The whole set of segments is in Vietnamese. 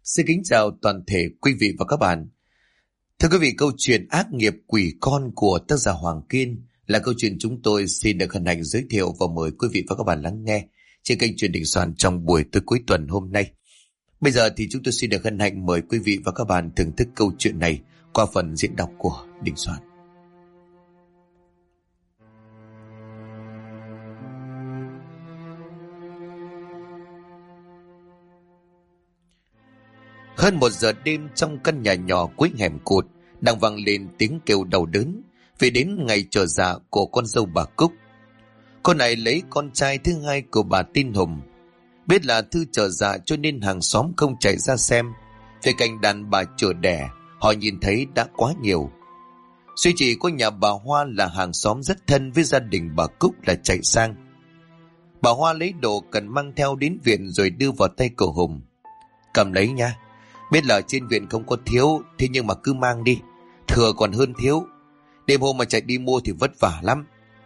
Xin kính chào toàn thể quý vị và các bạn. Thưa quý vị, câu chuyện Ác nghiệp quỷ con của tác giả Hoàng Kiên là câu chuyện chúng tôi xin được hân hạnh giới thiệu và mời quý vị và các bạn lắng nghe trên kênh Chuyện Đình Soạn trong buổi tối cuối tuần hôm nay. Bây giờ thì chúng tôi xin được hân hạnh mời quý vị và các bạn thưởng thức câu chuyện này qua phần diễn đọc của Đình Soạn. Hơn 1 giờ đêm, trong căn nhà nhỏ cuối hẻm cụt đang vang lên tiếng kêu đau đớn vì đến ngày trở dạ của con dâu bà Cúc. Cô này lấy con trai thứ hai của bà tên Hùng. Biết là Thư trở dạ cho nên hàng xóm không chạy ra xem. Về cảnh đàn bà chữa đẻ, họ nhìn thấy đã quá nhiều. Duy chỉ có nhà bà Hoa là hàng xóm rất thân với gia đình bà Cúc là chạy sang. Bà Hoa lấy đồ cần mang theo đến viện rồi đưa vào tay của Hùng. Cầm lấy nha. Biết là trên viện không có thiếu, thế nhưng mà cứ mang đi, thừa còn hơn thiếu. Đêm hôm mà chạy đi mua thì vất vả lắm.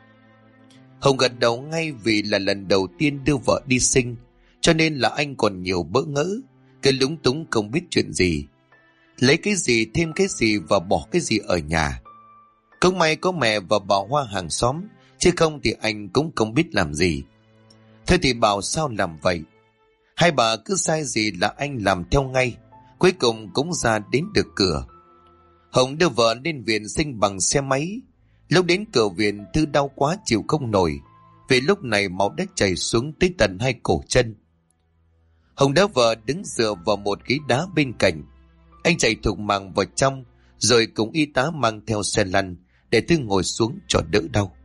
Hồng gật đầu ngay vì là lần đầu tiên đưa vợ đi sinh, cho nên là anh còn nhiều bỡ ngỡ, cái lúng túng không biết chuyện gì. Lấy cái gì thêm cái gì và bỏ cái gì ở nhà. Cũng may có mẹ và bà Hoa hàng xóm, chứ không thì anh cũng không biết làm gì. Thế thì bảo sao làm vậy. Hai bà cứ sai gì là anh làm theo ngay. Cuối cùng cũng ra đến được cửa. Hồng đưa vợ lên viện sinh bằng xe máy. Lúc đến cửa viện, Thư đau quá chịu không nổi, vì lúc này máu đã chảy xuống tới tận 2 cổ chân. Hồng đỡ vợ đứng dựa vào một ghế đá bên cạnh. Anh chạy thục mạng vào trong, rồi cùng y tá mang theo xe lăn để Thư ngồi xuống cho đỡ đau.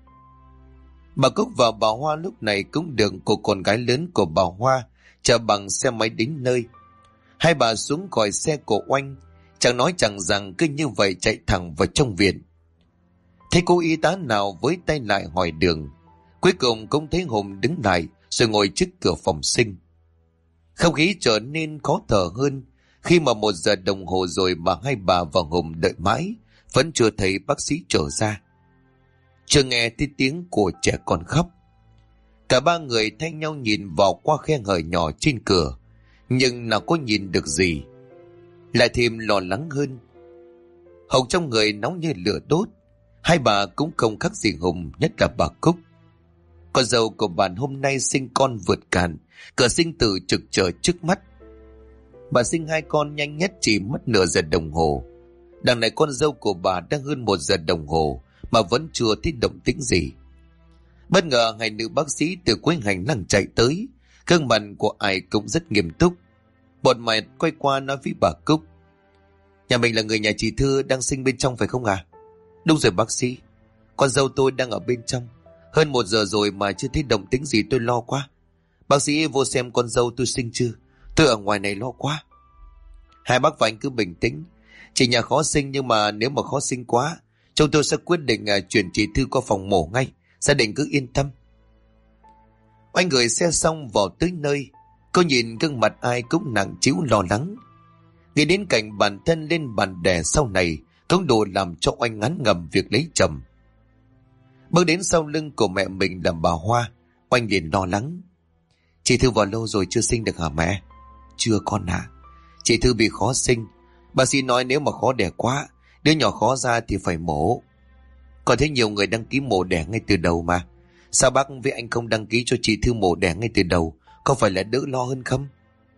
Bà Cúc và bà Hoa lúc này cũng được cô con gái lớn của bà Hoa chở bằng xe máy đến nơi. Hai bà xuống khỏi xe của Oanh, chẳng nói chẳng rằng cứ như vậy chạy thẳng vào trong viện. Thấy cô y tá nào với tay lại hỏi đường. Cuối cùng cũng thấy Hùng đứng lại rồi ngồi trước cửa phòng sinh. Không khí trở nên khó thở hơn khi mà 1 giờ đồng hồ rồi mà hai bà và Hùng đợi mãi vẫn chưa thấy bác sĩ trở ra. Chưa nghe thấy tiếng của trẻ con khóc. Cả ba người thay nhau nhìn vào qua khe hở nhỏ trên cửa, nhưng nào có nhìn được gì. Lại thêm lo lắng hơn. Hồng trong người nóng như lửa đốt. Hai bà cũng không khác gì Hùng, nhất là bà Cúc. Con dâu của bạn hôm nay sinh con vượt cạn, cửa sinh tử trực chờ trước mắt. Bà sinh 2 con nhanh nhất chỉ mất nửa giờ đồng hồ. Đằng này con dâu của bà đang hơn 1 giờ đồng hồ mà vẫn chưa thấy động tĩnh gì. Bất ngờ hai nữ bác sĩ từ cuối hành lang chạy tới, gương mặt của ai cũng rất nghiêm túc. Bọn mày quay qua nói với bà Cúc: "Nhà mình là người nhà chị Thư đang sinh bên trong phải không à?" "Đúng rồi bác sĩ, con dâu tôi đang ở bên trong. Hơn 1 giờ rồi mà chưa thấy động tĩnh gì, tôi lo quá. Bác sĩ vô xem con dâu tôi sinh chưa, tôi ở ngoài này lo quá." "Hai bác và anh cứ bình tĩnh. Chị nhà khó sinh nhưng mà nếu mà khó sinh quá, chúng tôi sẽ quyết định chuyển chị Thư qua phòng mổ ngay. Gia đình cứ yên tâm." Anh gửi xe xong vào tới nơi. Cô nhìn gương mặt ai cũng nặng trĩu lo lắng. Nghĩ đến cảnh bản thân lên bàn đẻ sau này cũng đủ làm cho anh ngán ngẩm việc lấy chồng. Bước đến sau lưng của mẹ mình là bà Hoa, anh liền lo lắng: "Chị Thư vào lâu rồi chưa sinh được hả mẹ?" "Chưa con ạ. Chị Thư bị khó sinh. Bác sĩ nói nếu mà khó đẻ quá, đứa nhỏ khó ra thì phải mổ. Còn thấy nhiều người đăng ký mổ đẻ ngay từ đầu mà. Sao bác với anh không đăng ký cho chị Thư mổ đẻ ngay từ đầu, có phải là đỡ lo hơn không?"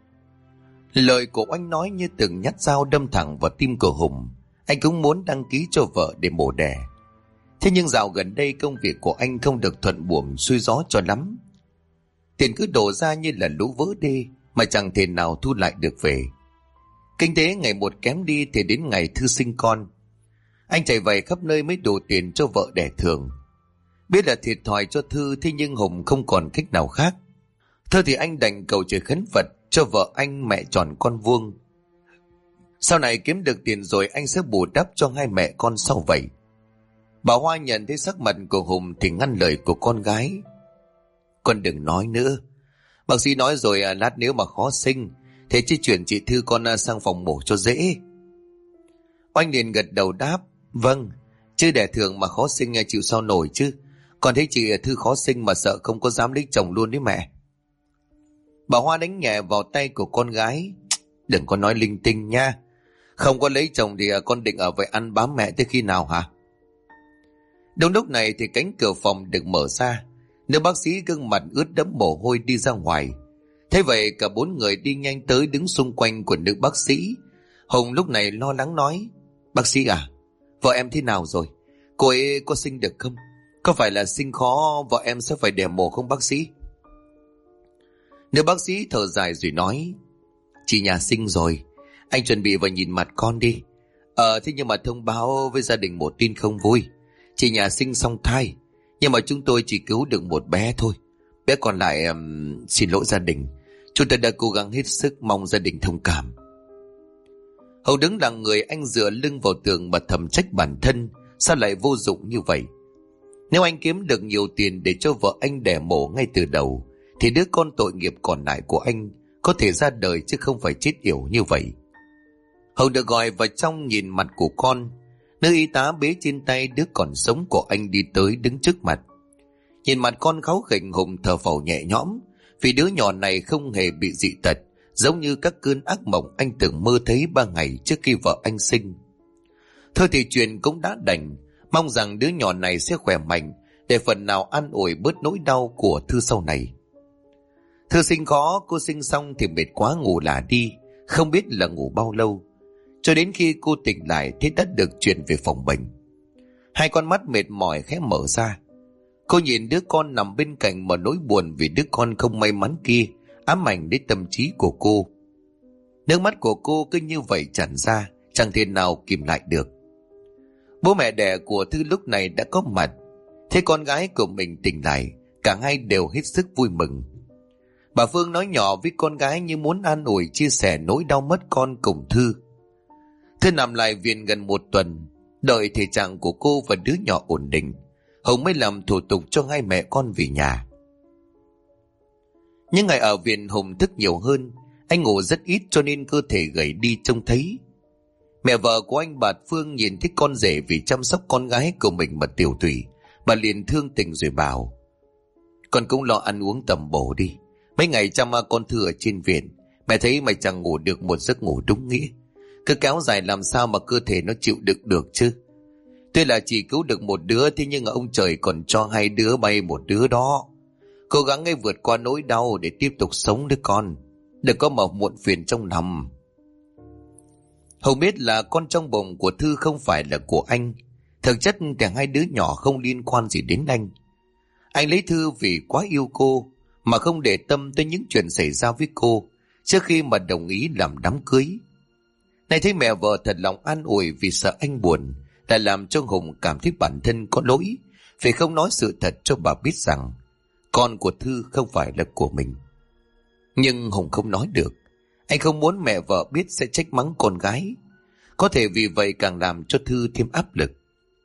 Lời của anh nói như từng nhát dao đâm thẳng vào tim của Hùng. Anh cũng muốn đăng ký cho vợ để mổ đẻ. Thế nhưng dạo gần đây công việc của anh không được thuận buồm xuôi gió cho lắm. Tiền cứ đổ ra như là lũ vỡ đê mà chẳng thể nào thu lại được về. Kinh tế ngày một kém đi thì đến ngày Thư sinh con, anh chạy vạy khắp nơi mới đủ tiền cho vợ đẻ thường. Biết là thiệt thòi cho Thư, thế nhưng Hùng không còn cách nào khác. Thôi thì anh đành cầu trời khấn Phật cho vợ anh mẹ tròn con vuông. Sau này kiếm được tiền rồi anh sẽ bù đắp cho hai mẹ con sau vậy. Bà Hoa nhận thấy sắc mặt của Hùng thì ngăn lời của con gái: "Con đừng nói nữa. Bác sĩ nói rồi lát nếu mà khó sinh, thế chứ chuyển chị Thư con sang phòng mổ cho dễ." Oanh liền gật đầu đáp: "Vâng, chứ đẻ thường mà khó sinh chịu sao nổi chứ. Con thấy chị Thư khó sinh mà sợ không có dám lấy chồng luôn đấy mẹ." Bà Hoa đánh nhẹ vào tay của con gái: đừng có nói linh tinh nha. Không có lấy chồng thì con định ở vậy ăn bám mẹ tới khi nào hả? Đúng lúc này thì cánh cửa phòng được mở ra. Nữ bác sĩ gương mặt ướt đẫm mồ hôi đi ra ngoài. Thế vậy cả 4 người đi nhanh tới đứng xung quanh của nữ bác sĩ. Hùng lúc này lo lắng nói: Bác sĩ à, vợ em thế nào rồi? Cô ấy có sinh được không? Có phải là sinh khó vợ em sẽ phải đẻ mổ không bác sĩ? Nữ bác sĩ thở dài rồi nói: Chị nhà sinh rồi, anh chuẩn bị vào nhìn mặt con đi. Thế nhưng mà thông báo với gia đình một tin không vui. Chị nhà sinh xong thai, nhưng mà chúng tôi chỉ cứu được một bé thôi. Bé còn lại xin lỗi gia đình. Chúng tôi đã cố gắng hết sức, mong gia đình thông cảm. Hậu đứng lặng người, anh dựa lưng vào tường mà thầm trách bản thân. Sao lại vô dụng như vậy? Nếu anh kiếm được nhiều tiền để cho vợ anh đẻ mổ ngay từ đầu, thì đứa con tội nghiệp còn lại của anh có thể ra đời chứ không phải chết yểu như vậy. Hậu được gọi vào trong nhìn mặt của con. Nữ y tá bế trên tay đứa còn sống của anh đi tới đứng trước mặt. Nhìn mặt con kháu khỉnh, Hùng thở phào nhẹ nhõm, vì đứa nhỏ này không hề bị dị tật, giống như các cơn ác mộng anh từng mơ thấy 3 ngày trước khi vợ anh sinh. Thôi thì chuyện cũng đã đành, mong rằng đứa nhỏ này sẽ khỏe mạnh, để phần nào an ủi bớt nỗi đau của Thư sau này. Thư sinh khó, cô sinh xong thì mệt quá ngủ lả đi, không biết là ngủ bao lâu. Cho đến khi cô tỉnh lại thì đã được chuyển về phòng bệnh. Hai con mắt mệt mỏi khẽ mở ra. Cô nhìn đứa con nằm bên cạnh mà nỗi buồn vì đứa con không may mắn kia ám ảnh đến tâm trí của cô. Nước mắt của cô cứ như vậy tràn ra, chẳng thể nào kìm lại được. Bố mẹ đẻ của Thư lúc này đã có mặt. Thấy con gái của mình tỉnh lại, cả hai đều hết sức vui mừng. Bà Phương nói nhỏ với con gái như muốn an ủi chia sẻ nỗi đau mất con cùng Thư. Thư nằm lại viện gần 1 tuần, đợi thể trạng của cô và đứa nhỏ ổn định, Hùng mới làm thủ tục cho hai mẹ con về nhà. Những ngày ở viện Hùng thức nhiều hơn, anh ngủ rất ít cho nên cơ thể gầy đi trông thấy. Mẹ vợ của anh bà Phương nhìn thấy con rể vì chăm sóc con gái của mình mà tiểu tụy, bà liền thương tình rồi bảo: Con cũng lo ăn uống tầm bổ đi. Mấy ngày chăm con Thư ở trên viện, mẹ thấy mày chẳng ngủ được một giấc ngủ đúng nghĩa. Cứ kéo dài làm sao mà cơ thể nó chịu đựng được chứ. Tuy là chỉ cứu được một đứa, thế nhưng ông trời còn cho 2 đứa bay một đứa đó. Cố gắng ấy vượt qua nỗi đau để tiếp tục sống đứa con. Đừng có mà muộn phiền trong lòng. Hùng biết là con trong bụng của Thư không phải là của anh. Thực chất thì 2 đứa nhỏ không liên quan gì đến anh. Anh lấy Thư vì quá yêu cô mà không để tâm tới những chuyện xảy ra với cô trước khi mà đồng ý làm đám cưới. Này thấy mẹ vợ thật lòng an ủi vì sợ anh buồn, đã làm cho Hùng cảm thấy bản thân có lỗi vì không nói sự thật cho bà biết rằng con của Thư không phải là của mình. Nhưng Hùng không nói được. Anh không muốn mẹ vợ biết sẽ trách mắng con gái. Có thể vì vậy càng làm cho Thư thêm áp lực.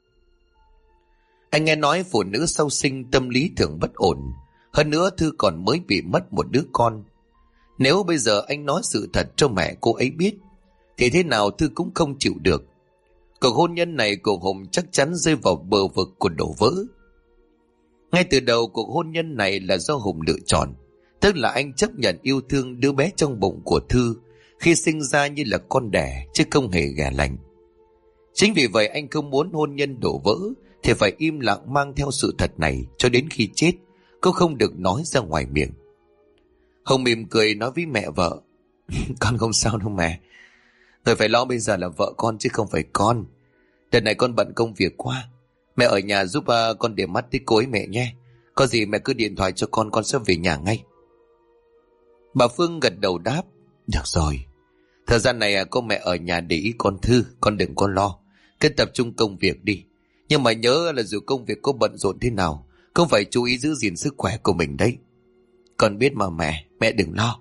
Anh nghe nói phụ nữ sau sinh tâm lý thường bất ổn. Hơn nữa Thư còn mới bị mất một đứa con. Nếu bây giờ anh nói sự thật cho mẹ cô ấy biết thì thế nào Thư cũng không chịu được. Cuộc hôn nhân này của Hùng chắc chắn rơi vào bờ vực của đổ vỡ. Ngay từ đầu cuộc hôn nhân này là do Hùng lựa chọn, tức là anh chấp nhận yêu thương đứa bé trong bụng của Thư khi sinh ra như là con đẻ chứ không hề ghẻ lạnh. Chính vì vậy anh không muốn hôn nhân đổ vỡ thì phải im lặng mang theo sự thật này cho đến khi chết, cũng không được nói ra ngoài miệng. Hùng mỉm cười nói với mẹ vợ: Con không sao đâu mẹ. Người phải lo bây giờ là vợ con chứ không phải con. Đợt này con bận công việc quá. Mẹ ở nhà giúp con để mắt tới cô ấy mẹ nhé. Có gì mẹ cứ điện thoại cho con sẽ về nhà ngay. Bà Phương gật đầu đáp: Được rồi. Thời gian này có mẹ ở nhà để ý con Thư, con đừng có lo. Cứ tập trung công việc đi. Nhưng mà nhớ là dù công việc có bận rộn thế nào, cũng phải chú ý giữ gìn sức khỏe của mình đấy. Con biết mà mẹ đừng lo.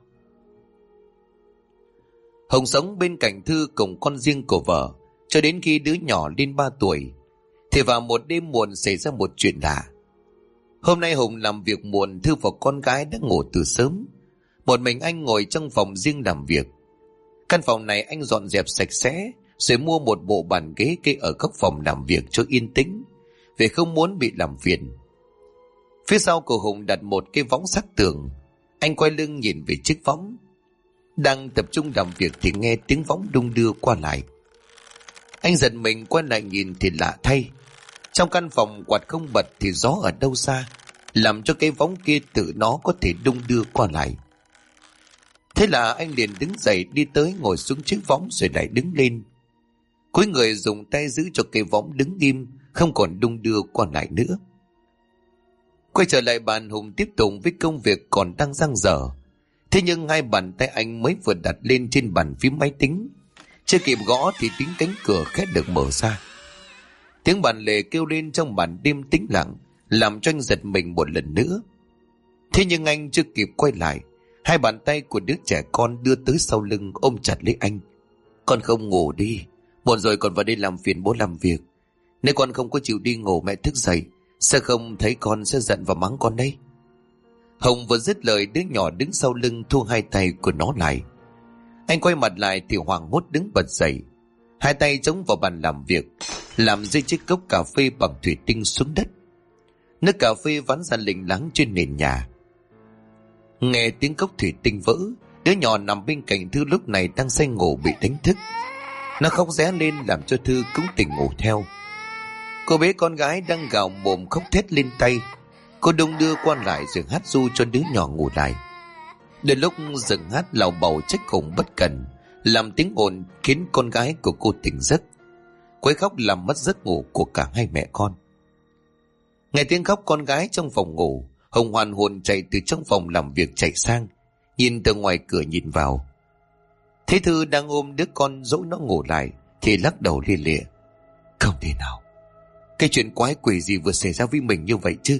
Hồng sống bên cạnh Thư cùng con riêng của vợ cho đến khi đứa nhỏ lên 3 tuổi. Thì vào một đêm muộn xảy ra một chuyện lạ. Hôm nay Hùng làm việc muộn, Thư và con gái đã ngủ từ sớm. Một mình anh ngồi trong phòng riêng làm việc. Căn phòng này anh dọn dẹp sạch sẽ, rồi mua một bộ bàn ghế kê ở góc phòng làm việc cho yên tĩnh, vì không muốn bị làm phiền. Phía sau của Hùng đặt một cái võng sắt tường. Anh quay lưng nhìn về chiếc võng. Đang tập trung làm việc thì nghe tiếng võng đung đưa qua lại. Anh giật mình quay lại nhìn thì lạ thay. Trong căn phòng quạt không bật thì gió ở đâu xa, làm cho cái võng kia tự nó có thể đung đưa qua lại. Thế là anh liền đứng dậy đi tới ngồi xuống chiếc võng rồi lại đứng lên. Cúi người dùng tay giữ cho cái võng đứng im, không còn đung đưa qua lại nữa. Quay trở lại bàn, Hùng tiếp tục với công việc còn đang dang dở. Thế nhưng hai bàn tay anh mới vừa đặt lên trên bàn phím máy tính, chưa kịp gõ thì tiếng cánh cửa khét được mở ra. Tiếng bàn lề kêu lên trong màn đêm tĩnh lặng, làm cho anh giật mình một lần nữa. Thế nhưng anh chưa kịp quay lại, hai bàn tay của đứa trẻ con đưa tới sau lưng ôm chặt lấy anh. Con không ngủ đi, muộn rồi còn vào đây làm phiền bố làm việc. Nếu con không có chịu đi ngủ mẹ thức dậy, sẽ không thấy con sẽ giận và mắng con đấy. Hồng vừa dứt lời, đứa nhỏ đứng sau lưng thu hai tay của nó lại. Anh quay mặt lại thì hoảng hốt đứng bật dậy, hai tay chống vào bàn làm việc, làm rơi chiếc cốc cà phê bằng thủy tinh xuống đất. Nước cà phê vắn ra lình láng trên nền nhà. Nghe tiếng cốc thủy tinh vỡ, đứa nhỏ nằm bên cạnh Thư lúc này đang say ngủ bị đánh thức. Nó khóc ré lên làm cho Thư cũng tỉnh ngủ theo. Cô bé con gái đang gào mồm khóc thét lên tay. Cô đung đưa qua lại rồi hát ru cho đứa nhỏ ngủ lại. Đến lúc dừng hát lào bầu trách khủng bất cẩn, làm tiếng ồn khiến con gái của cô tỉnh giấc. Quấy khóc làm mất giấc ngủ của cả hai mẹ con. Nghe tiếng khóc con gái trong phòng ngủ, Hồng hoàn hồn chạy từ trong phòng làm việc chạy sang, nhìn từ ngoài cửa nhìn vào. Thấy Thư đang ôm đứa con dỗ nó ngủ lại thì lắc đầu lia lịa. Không thể nào, cái chuyện quái quỷ gì vừa xảy ra với mình như vậy chứ?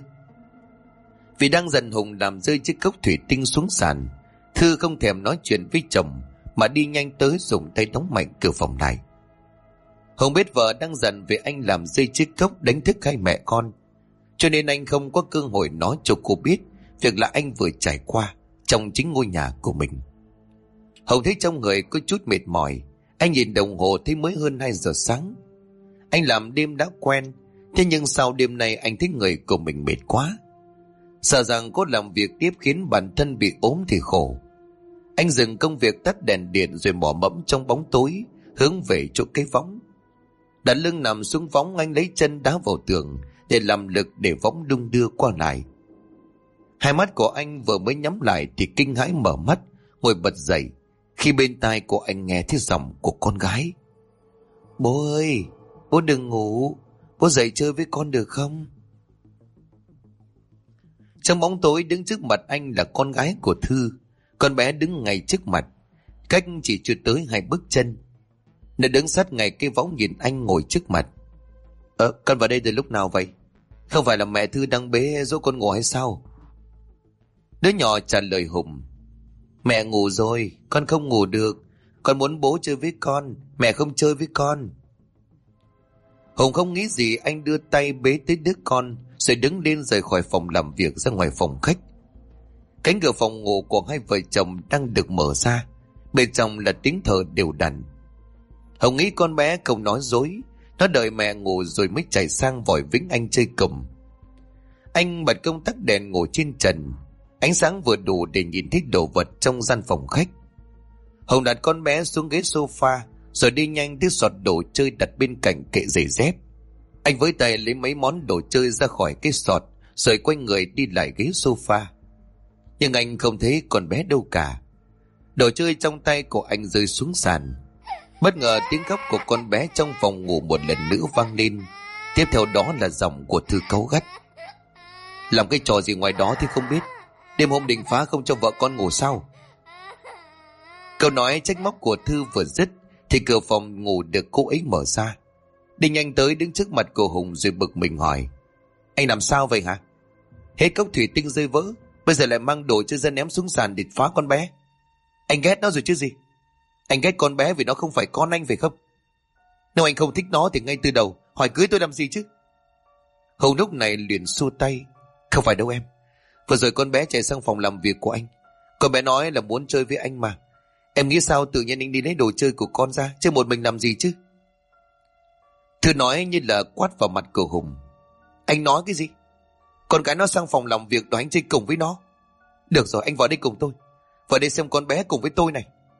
Vì đang giận Hùng làm rơi chiếc cốc thủy tinh xuống sàn, Thư không thèm nói chuyện với chồng mà đi nhanh tới dùng tay đóng mạnh cửa phòng lại. Hùng biết vợ đang giận vì anh làm rơi chiếc cốc đánh thức hai mẹ con, cho nên anh không có cơ hội nói cho cô biết việc là anh vừa trải qua trong chính ngôi nhà của mình. Hùng thấy trong người có chút mệt mỏi, anh nhìn đồng hồ thấy mới hơn 2 giờ sáng. Anh làm đêm đã quen, thế nhưng sau đêm nay anh thấy người của mình mệt quá. Sợ rằng có làm việc tiếp khiến bản thân bị ốm thì khổ. Anh dừng công việc tắt đèn điện rồi mò mẫm trong bóng tối, hướng về chỗ cái võng. Đặt lưng nằm xuống võng, anh lấy chân đá vào tường để làm lực để võng đung đưa qua lại. Hai mắt của anh vừa mới nhắm lại thì kinh hãi mở mắt, ngồi bật dậy khi bên tai của anh nghe thấy giọng của con gái. Bố ơi, bố đừng ngủ, bố dậy chơi với con được không? Trong bóng tối đứng trước mặt anh là con gái của Thư. Con bé đứng ngay trước mặt, cách chỉ chưa tới 2 bước chân. Nó đứng sát ngay cái võng nhìn anh ngồi trước mặt. Con vào đây từ lúc nào vậy? Không phải là mẹ Thư đang bế dỗ con ngủ hay sao? Đứa nhỏ trả lời Hùng. Mẹ ngủ rồi, con không ngủ được. Con muốn bố chơi với con, mẹ không chơi với con. Hùng không nghĩ gì, anh đưa tay bế tới đứa con rồi đứng lên rời khỏi phòng làm việc ra ngoài phòng khách. Cánh cửa phòng ngủ của hai vợ chồng đang được mở ra, bên trong là tiếng thở đều đặn. Hùng nghĩ con bé không nói dối, nó đợi mẹ ngủ rồi mới chạy sang vòi vĩnh anh chơi cùm. Anh bật công tắc đèn ngủ trên trần, ánh sáng vừa đủ để nhìn thấy đồ vật trong gian phòng khách. Hùng đặt con bé xuống ghế sofa rồi đi nhanh tới sọt đồ chơi đặt bên cạnh kệ giày dép. Anh với tay lấy mấy món đồ chơi ra khỏi cái sọt rồi quay người đi lại ghế sofa. Nhưng anh không thấy con bé đâu cả. Đồ chơi trong tay của anh rơi xuống sàn. Bất ngờ tiếng khóc của con bé trong phòng ngủ một lần nữa vang lên. Tiếp theo đó là giọng của Thư cáu gắt. Làm cái trò gì ngoài đó thì không biết? Đêm hôm định phá không cho vợ con ngủ sao? Câu nói trách móc của Thư vừa dứt thì cửa phòng ngủ được cô ấy mở ra. Đi nhanh tới đứng trước mặt của Hùng rồi bực mình hỏi. Anh làm sao vậy hả? Hết cốc thủy tinh rơi vỡ, bây giờ lại mang đồ chơi ra ném xuống sàn để phá con bé. Anh ghét nó rồi chứ gì? Anh ghét con bé vì nó không phải con anh phải không? Nếu anh không thích nó thì ngay từ đầu hỏi cưới tôi làm gì chứ? Hùng lúc này liền xua tay. Không phải đâu em. Vừa rồi con bé chạy sang phòng làm việc của anh. Con bé nói là muốn chơi với anh mà. Em nghĩ sao tự nhiên anh đi lấy đồ chơi của con ra, chứ một mình làm gì chứ? Thư nói như là quát vào mặt của Hùng. Anh nói cái gì? Con gái nó sang phòng làm việc đòi anh chơi cùng với nó. Được rồi, anh vào đây cùng tôi. Vào đây xem con bé cùng với tôi này.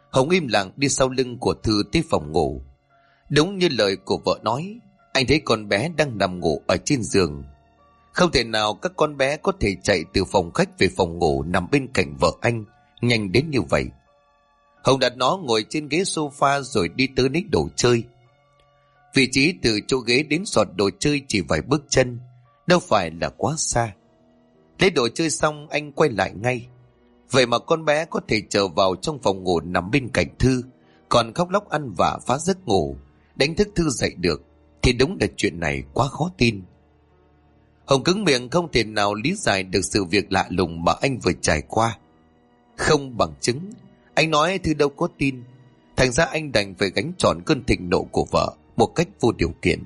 Hồng im lặng đi sau lưng của Thư tới phòng ngủ. Đúng như lời của vợ nói, anh thấy con bé đang nằm ngủ ở trên giường. Không thể nào các con bé có thể chạy từ phòng khách về phòng ngủ nằm bên cạnh vợ anh nhanh đến như vậy. Hồng đặt nó ngồi trên ghế sofa rồi đi tới lấy đồ chơi. Vị trí từ chỗ ghế đến sọt đồ chơi chỉ vài bước chân, đâu phải là quá xa. Lấy đồ chơi xong anh quay lại ngay. Vậy mà con bé có thể trở vào trong phòng ngủ nằm bên cạnh Thư, còn khóc lóc ăn vạ phá giấc ngủ, đánh thức Thư dậy được, thì đúng là chuyện này quá khó tin. Hồng cứng miệng không thể nào lý giải được sự việc lạ lùng mà anh vừa trải qua. Không bằng chứng, anh nói Thư đâu có tin. Thành ra anh đành phải gánh trọn cơn thịnh nộ của vợ một cách vô điều kiện.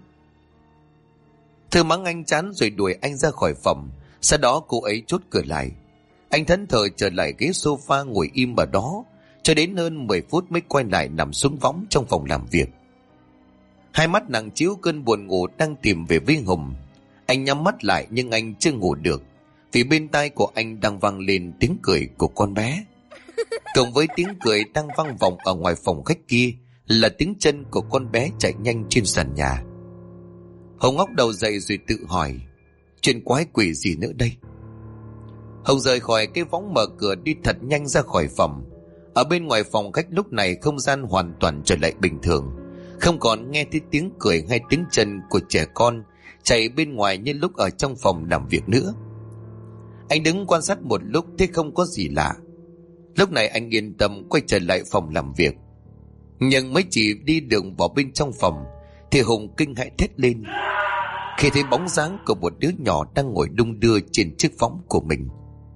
Thư mắng anh chán rồi đuổi anh ra khỏi phòng. Sau đó cô ấy chốt cửa lại. Anh thẫn thờ trở lại ghế sofa ngồi im ở đó cho đến hơn 10 phút mới quay lại nằm xuống võng trong phòng làm việc. Hai mắt nặng trĩu cơn buồn ngủ đang tìm về với Hùng. Anh nhắm mắt lại nhưng anh chưa ngủ được, vì bên tai của anh đang vang lên tiếng cười của con bé. Cộng với tiếng cười đang vang vọng ở ngoài phòng khách kia là tiếng chân của con bé chạy nhanh trên sàn nhà. Hồng ngóc đầu dậy rồi tự hỏi, chuyện quái quỷ gì nữa đây? Hồng rời khỏi cái võng, mở cửa đi thật nhanh ra khỏi phòng. Ở bên ngoài phòng khách lúc này không gian hoàn toàn trở lại bình thường, không còn nghe thấy tiếng cười hay tiếng chân của trẻ con chạy bên ngoài như lúc ở trong phòng làm việc nữa. Anh đứng quan sát một lúc thấy không có gì lạ. Lúc này anh yên tâm quay trở lại phòng làm việc. Nhưng mới chỉ đi đường vào bên trong phòng thì Hùng kinh hãi thét lên khi thấy bóng dáng của một đứa nhỏ đang ngồi đung đưa trên chiếc võng của mình.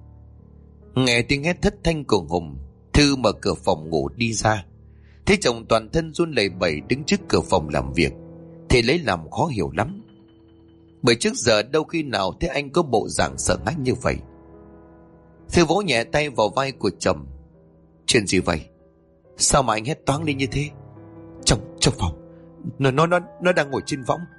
Nghe tiếng hét thất thanh của Hùng, Thư mở cửa phòng ngủ đi ra. Thấy chồng toàn thân run lẩy bẩy đứng trước cửa phòng làm việc thì lấy làm khó hiểu lắm. Bởi trước giờ đâu khi nào thấy anh có bộ dạng sợ hãi như vậy. Thư vỗ nhẹ tay vào vai của chồng. Chuyện gì vậy? Sao mà anh hét toáng lên như thế? Trong phòng Nó đang ngồi trên võng.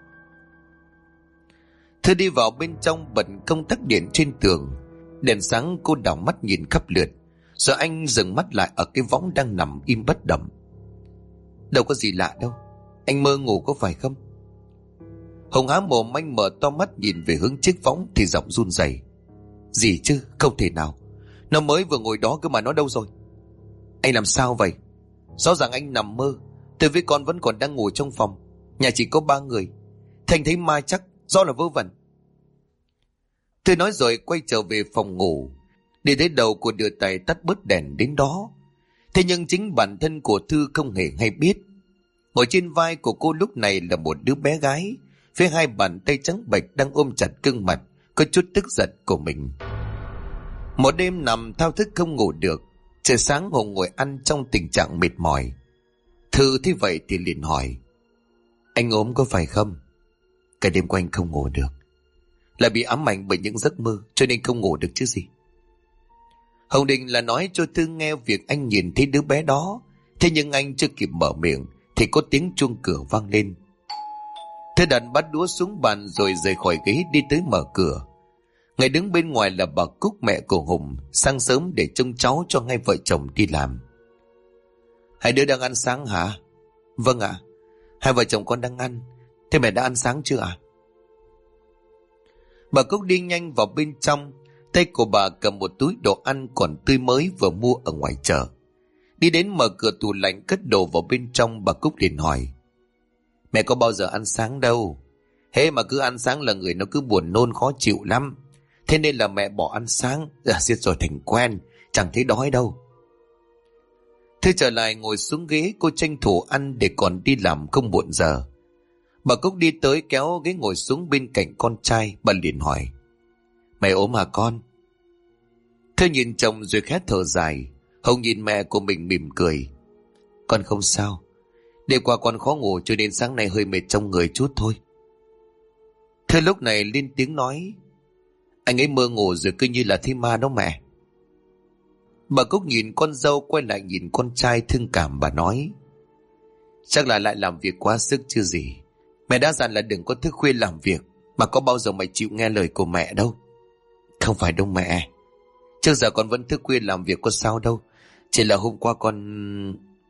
Thư đi vào bên trong bật công tắc điện trên tường. Đèn sáng, cô đảo mắt nhìn khắp lượt, rồi anh dừng mắt lại ở cái võng đang nằm im bất động. Đâu có gì lạ đâu, anh mơ ngủ có phải không? Hồng há mồm, anh mở to mắt nhìn về hướng chiếc võng thì giọng run rẩy. Gì chứ, không thể nào. Nó mới vừa ngồi đó cơ mà, nó đâu rồi? Anh làm sao vậy? Rõ ràng anh nằm mơ. Tôi với con vẫn còn đang ngủ trong phòng. Nhà chỉ có 3 người. Thành thấy ma chắc do là vớ vẩn. Tôi nói rồi quay trở về phòng ngủ. Đi tới đầu cô đưa tay tắt bớt đèn đến đó. Thế nhưng chính bản thân của Thư không hề hay biết. Ngồi trên vai của cô lúc này là một đứa bé gái, với 2 bàn tay trắng bệch đang ôm chặt gương mặt có chút tức giận của mình. Một đêm nằm thao thức không ngủ được, trời sáng Hùng ngồi ăn trong tình trạng mệt mỏi. Thư thấy vậy thì liền hỏi, anh ốm có phải không? Cả đêm qua anh không ngủ được, là bị ám ảnh bởi những giấc mơ cho nên không ngủ được chứ gì. Hồng định là nói cho Thư nghe việc anh nhìn thấy đứa bé đó. Thế nhưng anh chưa kịp mở miệng thì có tiếng chuông cửa vang lên. Thư đặt bát đũa xuống bàn rồi rời khỏi ghế đi tới mở cửa. Người đứng bên ngoài là bà Cúc, mẹ của Hùng, sáng sớm để trông cháu cho hai vợ chồng đi làm. Hai đứa đang ăn sáng hả? Vâng ạ, hai vợ chồng con đang ăn. Thế mẹ đã ăn sáng chưa ạ? Bà Cúc đi nhanh vào bên trong. Tay của bà cầm một túi đồ ăn còn tươi mới vừa mua ở ngoài chợ. Đi đến mở cửa tủ lạnh cất đồ vào bên trong, bà Cúc liền hỏi, mẹ có bao giờ ăn sáng đâu. Hễ mà cứ ăn sáng là người nó cứ buồn nôn khó chịu lắm. Thế nên là mẹ bỏ ăn sáng. Giết rồi thành quen, chẳng thấy đói đâu. Thư trở lại ngồi xuống ghế, cô tranh thủ ăn để còn đi làm không muộn giờ. Bà Cúc đi tới kéo ghế ngồi xuống bên cạnh con trai. Bà liền hỏi, mày ốm hả con? Thư nhìn chồng rồi khẽ thở dài. Hồng nhìn mẹ của mình mỉm cười, con không sao. Đêm qua con khó ngủ cho nên sáng nay hơi mệt trong người chút thôi. Thư lúc này lên tiếng nói, anh ấy mơ ngủ rồi cứ như là thấy ma đó mẹ. Bà Cúc nhìn con dâu quay lại nhìn con trai thương cảm. Bà nói, chắc là lại làm việc quá sức chứ gì. Mẹ đã dặn là đừng có thức khuya làm việc, mà có bao giờ mày chịu nghe lời của mẹ đâu. Không phải đâu mẹ, trước giờ con vẫn thức khuya làm việc có sao đâu. Chỉ là hôm qua con...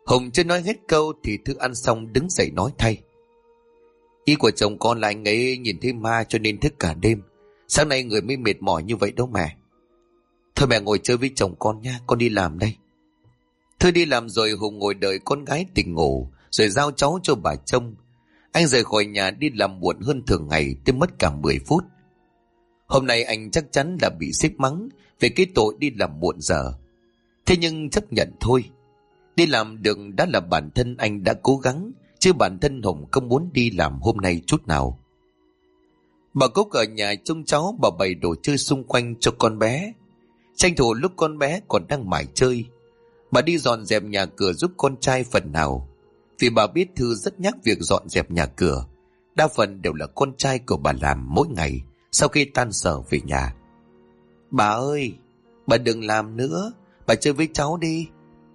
Hùng chưa nói hết câu thì Thư ăn xong đứng dậy nói thay. Ý của chồng con là anh ấy nhìn thấy ma cho nên thức cả đêm. Sáng nay người mới mệt mỏi như vậy đâu mẹ. Thôi mẹ ngồi chơi với chồng con nha, con đi làm đây. Thư đi làm rồi Hùng ngồi đợi con gái tỉnh ngủ rồi giao cháu cho bà trông. Anh rời khỏi nhà đi làm muộn hơn thường ngày tới mất cả 10 phút. Hôm nay anh chắc chắn là bị sếp mắng về cái tội đi làm muộn giờ. Thế nhưng chấp nhận thôi. Đi làm được đã là bản thân anh đã cố gắng, chứ bản thân Hùng không muốn đi làm hôm nay chút nào. Bà Cúc ở nhà trông cháu, bà bày đồ chơi xung quanh cho con bé. Tranh thủ lúc con bé còn đang mải chơi, bà đi dọn dẹp nhà cửa giúp con trai phần nào. Vì bà biết Thư rất nhắc việc dọn dẹp nhà cửa. Đa phần đều là con trai của bà làm mỗi ngày sau khi tan sở về nhà. Bà ơi, bà đừng làm nữa, bà chơi với cháu đi.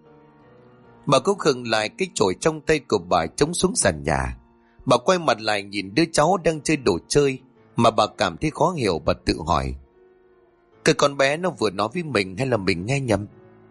Bà Cúc khựng lại, cái chổi trong tay của bà chống xuống sàn nhà. Bà quay mặt lại nhìn đứa cháu đang chơi đồ chơi mà bà cảm thấy khó hiểu. Bà tự hỏi, cái con bé nó vừa nói với mình hay là mình nghe nhầm?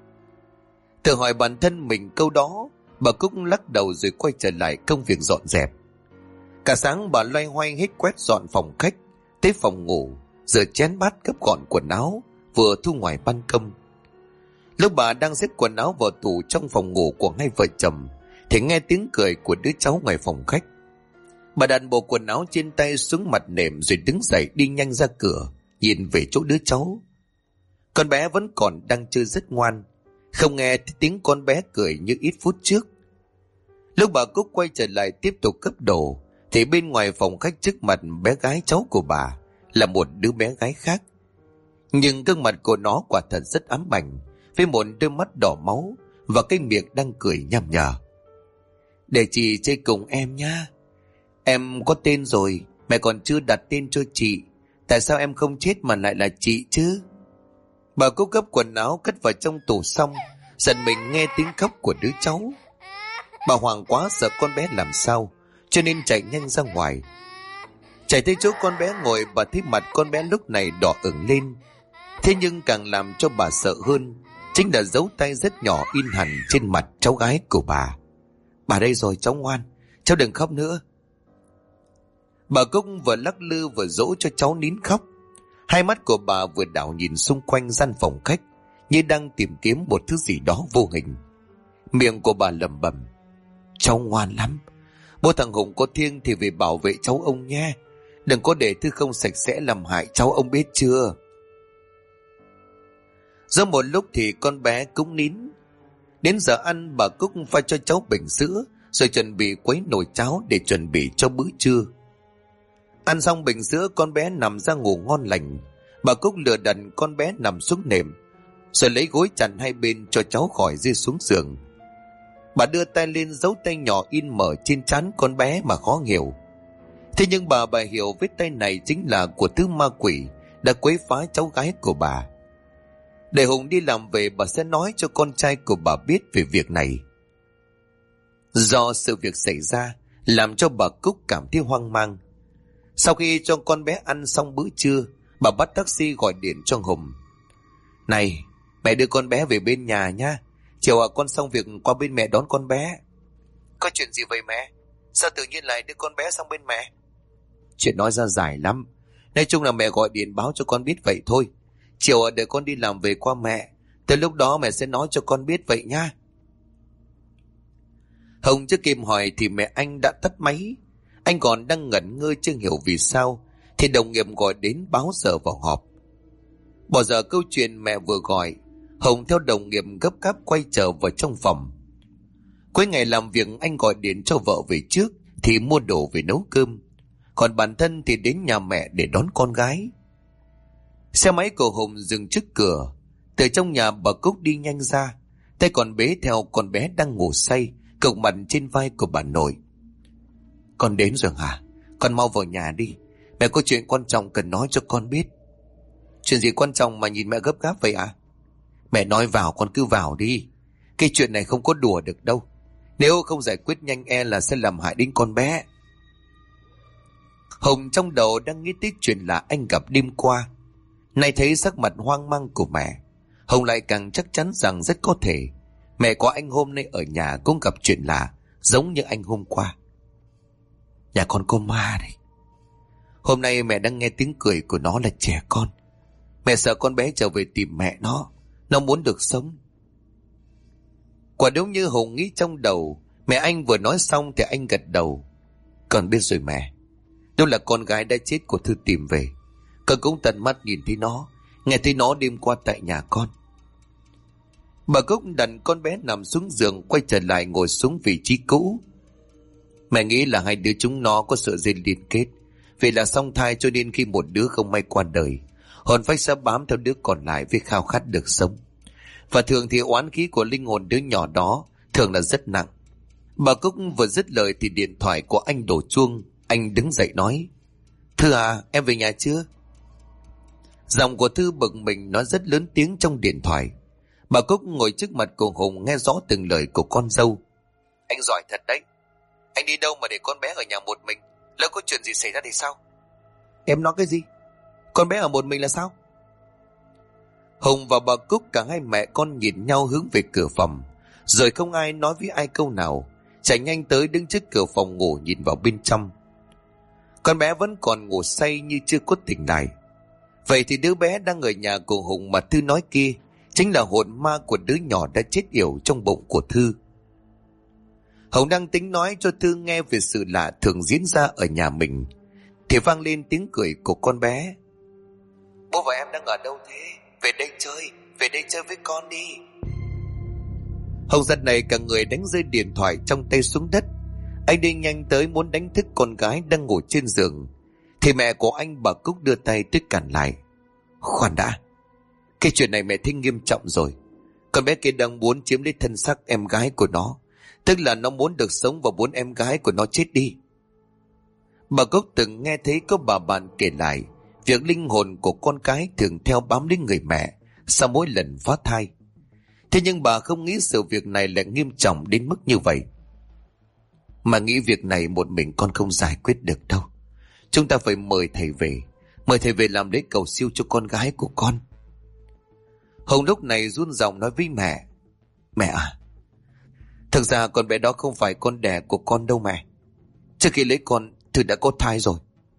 Tự hỏi bản thân mình câu đó, bà Cúc lắc đầu rồi quay trở lại công việc dọn dẹp. Cả sáng bà loay hoay hết quét dọn phòng khách tới phòng ngủ, rửa chén bát, gấp gọn quần áo, vừa thu ngoài ban công. Lúc bà đang xếp quần áo vào tủ trong phòng ngủ của hai vợ chồng thì nghe tiếng cười của đứa cháu ngoài phòng khách. Bà đặt bộ quần áo trên tay xuống mặt nệm rồi đứng dậy đi nhanh ra cửa, nhìn về chỗ đứa cháu. Con bé vẫn còn đang chơi rất ngoan, không nghe tiếng con bé cười như ít phút trước. Lúc bà Cúc quay trở lại tiếp tục gấp đồ thì bên ngoài phòng khách trước mặt bé gái cháu của bà là một đứa bé gái khác. Nhưng gương mặt của nó quả thật rất ám ảnh, với một đôi mắt đỏ máu và cái miệng đang cười nham nhở. Để chị chơi cùng em nha. Em có tên rồi, mẹ còn chưa đặt tên cho chị. Tại sao em không chết mà lại là chị chứ? Bà Cúc gấp quần áo cất vào trong tủ xong, giật mình nghe tiếng khóc của đứa cháu. Bà hoảng quá sợ con bé làm sao, cho nên chạy nhanh ra ngoài. Chạy tới chỗ con bé ngồi, bà thấy mặt con bé lúc này đỏ ửng lên. Thế nhưng càng làm cho bà sợ hơn chính là dấu tay rất nhỏ in hẳn trên mặt cháu gái của bà. Bà đây rồi cháu ngoan, cháu đừng khóc nữa. Bà Cúc vừa lắc lư vừa dỗ cho cháu nín khóc. Hai mắt của bà vừa đảo nhìn xung quanh gian phòng khách như đang tìm kiếm một thứ gì đó vô hình. Miệng của bà lẩm bẩm, cháu ngoan lắm. Bố thằng Hùng có thiêng thì về bảo vệ cháu ông nha. Đừng có để thứ không sạch sẽ làm hại cháu, ông biết chưa? Do một lúc thì con bé cũng nín. Đến giờ ăn, bà Cúc pha cho cháu bình sữa rồi chuẩn bị quấy nồi cháo để chuẩn bị cho bữa trưa. Ăn xong bình sữa, con bé nằm ra ngủ ngon lành. Bà Cúc lừa đần con bé nằm xuống nệm rồi lấy gối chặn hai bên cho cháu khỏi rơi xuống giường. Bà đưa tay lên, dấu tay nhỏ in mở trên trán con bé mà khó hiểu. Thế nhưng bà hiểu vết tay này chính là của thứ ma quỷ đã quấy phá cháu gái của bà. Để Hùng đi làm về, bà sẽ nói cho con trai của bà biết về việc này. Do sự việc xảy ra làm cho bà Cúc cảm thấy hoang mang. Sau khi cho con bé ăn xong bữa trưa, bà bắt taxi gọi điện cho Hùng. Này, mẹ đưa con bé về bên nhà nha. Chiều con xong việc qua bên mẹ đón con bé. Có chuyện gì vậy mẹ? Sao tự nhiên lại đưa con bé sang bên mẹ? Chuyện nói ra dài lắm. Nói chung là mẹ gọi điện báo cho con biết vậy thôi. Chiều đợi con đi làm về qua mẹ. Tới lúc đó mẹ sẽ nói cho con biết vậy nha. Hồng chưa kịp hỏi thì mẹ anh đã tắt máy. Anh còn đang ngẩn ngơ chưa hiểu vì sao thì đồng nghiệp gọi đến báo giờ vào họp. Bỏ giờ câu chuyện mẹ vừa gọi, Hồng theo đồng nghiệp gấp gáp quay trở vào trong phòng. Cuối ngày làm việc, anh gọi điện cho vợ về trước thì mua đồ về nấu cơm, còn bản thân thì đến nhà mẹ để đón con gái. Xe máy của Hùng dừng trước cửa. Từ trong nhà, bà Cúc đi nhanh ra, tay còn bế theo con bé đang ngủ say, cộc mặt trên vai của bà nội. Con đến rồi hả? Con mau vào nhà đi, mẹ có chuyện quan trọng cần nói cho con biết. Chuyện gì quan trọng mà nhìn mẹ gấp gáp vậy à? Mẹ nói vào, con cứ vào đi. Cái chuyện này không có đùa được đâu. Nếu không giải quyết nhanh e là sẽ làm hại đến con bé. Hùng trong đầu đang nghĩ tới chuyện là anh gặp đêm qua. Nay thấy sắc mặt hoang mang của mẹ, Hùng lại càng chắc chắn rằng rất có thể Mẹ của anh hôm nay ở nhà cũng gặp chuyện lạ, giống như anh hôm qua. Nhà con có ma đấy. Hôm nay mẹ đang nghe tiếng cười của nó là trẻ con. Mẹ sợ con bé trở về tìm mẹ nó muốn được sống. Quả đúng như Hùng nghĩ trong đầu. Mẹ anh vừa nói xong thì anh gật đầu. Con biết rồi mẹ. Đó là con gái đã chết của Thư tìm về. Con cũng tận mắt nhìn thấy nó, nghe thấy nó đêm qua tại nhà con. Bà Cúc đặt con bé nằm xuống giường, quay trở lại ngồi xuống vị trí cũ. Mẹ nghĩ là hai đứa chúng nó có sợi dây liên kết. Vì là song thai cho nên khi một đứa không may qua đời, hồn phách sẽ bám theo đứa còn lại với khao khát được sống. Và thường thì oán khí của linh hồn đứa nhỏ đó thường là rất nặng. Bà Cúc vừa dứt lời thì điện thoại của anh đổ chuông. Anh đứng dậy nói: Thư à, em về nhà chưa? Giọng của Thư bực mình nói rất lớn tiếng trong điện thoại. Bà Cúc ngồi trước mặt của Hùng nghe rõ từng lời của con dâu. Anh giỏi thật đấy. Anh đi đâu mà để con bé ở nhà một mình? Lỡ có chuyện gì xảy ra thì sao? Em nói cái gì? Con bé ở một mình là sao? Hùng và bà Cúc cả hai mẹ con nhìn nhau hướng về cửa phòng, rồi không ai nói với ai câu nào, chạy nhanh tới đứng trước cửa phòng ngủ nhìn vào bên trong. Con bé vẫn còn ngủ say như chưa có tỉnh lại. Vậy thì đứa bé đang ở nhà của Hùng mà Thư nói kia chính là hồn ma của đứa nhỏ đã chết yểu trong bụng của Thư. Hùng đang tính nói cho Thư nghe về sự lạ thường diễn ra ở nhà mình thì vang lên tiếng cười của con bé. Bố và em đang ở đâu thế? Về đây chơi với con đi. Hùng giật này cả người đánh rơi điện thoại trong tay xuống đất. Anh đi nhanh tới muốn đánh thức con gái đang ngủ trên giường thì mẹ của anh bà Cúc đưa tay tới cản lại. Khoan đã, cái chuyện này mẹ thấy nghiêm trọng rồi. Con bé kia đang muốn chiếm lấy thân xác em gái của nó, tức là nó muốn được sống và muốn em gái của nó chết đi. Bà Cúc từng nghe thấy có bà bạn kể lại việc linh hồn của con cái thường theo bám đến người mẹ sau mỗi lần phá thai. Thế nhưng bà không nghĩ sự việc này lại nghiêm trọng đến mức như vậy. Mà nghĩ việc này một mình con không giải quyết được đâu. Chúng ta phải mời thầy về làm lễ cầu siêu cho con gái của con. Hồng lúc này run giọng nói với mẹ: Mẹ à, thực ra con bé đó không phải con đẻ của con đâu mẹ. Trước khi lấy con Thư đã có thai rồi.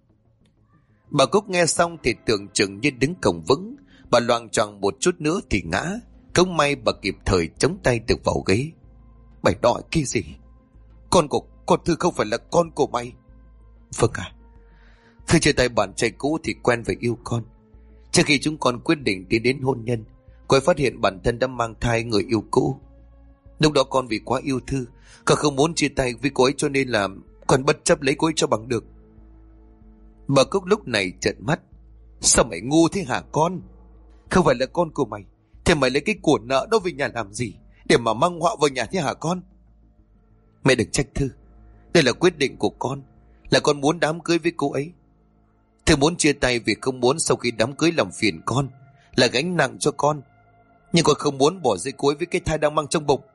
Bà Cúc nghe xong thì tưởng chừng như đứng cổng vững. Bà loạng choạng một chút nữa thì ngã. Không may bà kịp thời chống tay được vào ghế. Mày đòi cái gì? Con Thư không phải là con của mày. Vâng à. Thư chia tay bạn trai cũ thì quen và yêu con. Trước khi chúng con quyết định tiến đến hôn nhân, cô ấy phát hiện bản thân đã mang thai người yêu cũ. Lúc đó con vì quá yêu Thư, con không muốn chia tay với cô ấy cho nên là con bất chấp lấy cô ấy cho bằng được. Bà Cúc lúc này trợn mắt. Sao mày ngu thế hả con? Không phải là con của mày thì mày lấy cái của nợ đó về nhà làm gì, để mà mang họa vào nhà thế hả con? Mẹ đừng trách Thư. Đây là quyết định của con, là con muốn đám cưới với cô ấy. Thư muốn chia tay vì không muốn sau khi đám cưới làm phiền con, là gánh nặng cho con. Nhưng con không muốn bỏ rơi cô ấy với cái thai đang mang trong bụng.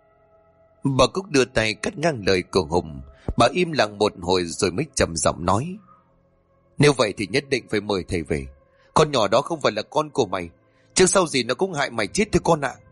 Bà Cúc đưa tay cắt ngang lời của Hùng. Bà im lặng một hồi rồi mới trầm giọng nói: Nếu vậy thì nhất định phải mời thầy về. Con nhỏ đó không phải là con của mày, trước sau gì nó cũng hại mày chết thôi con ạ.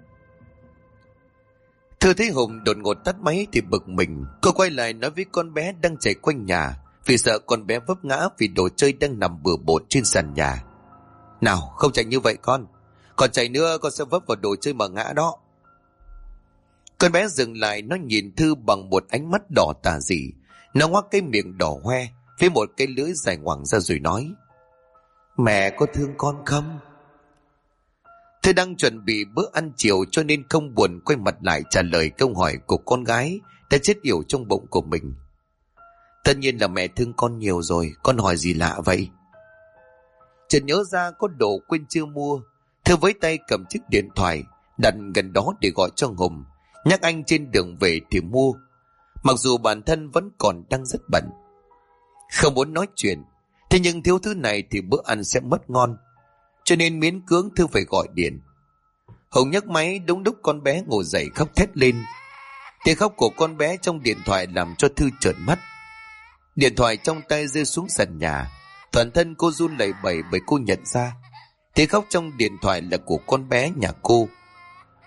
Thư thấy Hùng đột ngột tắt máy thì bực mình. Cô quay lại nói với con bé đang chạy quanh nhà, vì sợ con bé vấp ngã vì đồ chơi đang nằm bừa bộn trên sàn nhà. Nào, không chạy như vậy con. Còn chạy nữa con sẽ vấp vào đồ chơi mà ngã đó. Con bé dừng lại, nó nhìn Thư bằng một ánh mắt đỏ tà dị. Nó ngoác cái miệng đỏ hoe với một cái lưỡi dài ngoằng ra rồi nói: Mẹ có thương con không? Thư đang chuẩn bị bữa ăn chiều cho nên không buồn quay mặt lại trả lời câu hỏi của con gái đã chết yểu trong bụng của mình. Tất nhiên là mẹ thương con nhiều rồi, con hỏi gì lạ vậy? Chợt nhớ ra có đồ quên chưa mua, Thư với tay cầm chiếc điện thoại đặt gần đó để gọi cho Hùng, nhắc anh trên đường về thì mua. Mặc dù bản thân vẫn còn đang rất bận, không muốn nói chuyện, thế nhưng thiếu thứ này thì bữa ăn sẽ mất ngon, cho nên miễn cưỡng Thư phải gọi điện. Hùng nhấc máy đúng lúc con bé ngồi dậy khóc thét lên. Tiếng khóc của con bé trong điện thoại làm cho Thư trợn mắt. Điện thoại trong tay rơi xuống sàn nhà, toàn thân cô run lẩy bẩy bởi cô nhận ra tiếng khóc trong điện thoại là của con bé nhà cô.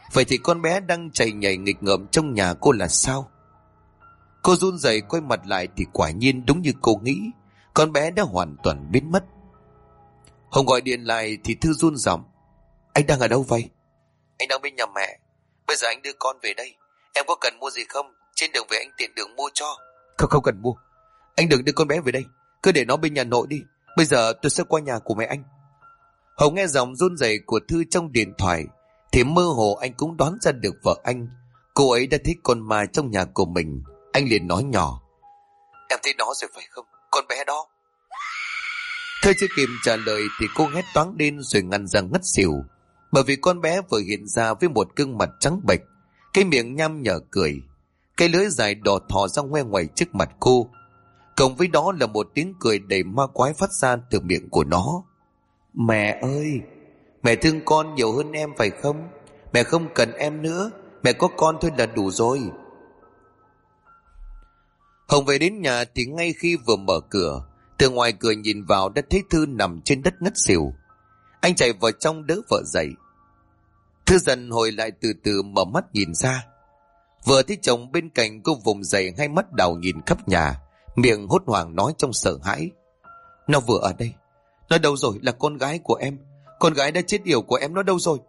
Vậy thì con bé đang chạy nhảy nghịch ngợm trong nhà cô là sao? Cô run rẩy quay mặt lại thì quả nhiên đúng như cô nghĩ, con bé đã hoàn toàn biến mất. Hồng gọi điện lại thì Thư run giọng: Anh đang ở đâu vậy? Anh đang bên nhà mẹ. Bây giờ anh đưa con về đây. Em có cần mua gì không? Trên đường về anh tiện đường mua cho. Không cần mua. Anh đừng đưa con bé về đây. Cứ để nó bên nhà nội đi. Bây giờ tôi sẽ qua nhà của mẹ anh. Hồng nghe giọng run rẩy của Thư trong điện thoại thì mơ hồ anh cũng đoán ra được vợ anh. Cô ấy đã thích con ma trong nhà của mình. Anh liền nói nhỏ: Em thấy nó rồi phải không? Con bé đó. Thư chưa kịp trả lời thì cô hét toáng lên rồi ngăn ra ngất xỉu. Bởi vì con bé vừa hiện ra với một gương mặt trắng bệch, cái miệng nham nhở cười, cái lưỡi dài đỏ thò ra ngoe ngoẩy trước mặt cô. Cộng với đó là một tiếng cười đầy ma quái phát ra từ miệng của nó. Mẹ ơi, mẹ thương con nhiều hơn em phải không? Mẹ không cần em nữa, mẹ có con thôi là đủ rồi. Hồng về đến nhà thì ngay khi vừa mở cửa, từ ngoài cửa nhìn vào đã thấy Thư nằm trên đất ngất xỉu. Anh chạy vào trong đỡ vợ dậy. Thư dần hồi lại từ từ mở mắt nhìn ra. Vừa thấy chồng bên cạnh, cô vùng dậy, hai mắt đảo nhìn khắp nhà, miệng hốt hoảng nói trong sợ hãi: Nó vừa ở đây. Nó đâu rồi? Là con gái của em. Con gái đã chết yểu của em nó đâu rồi?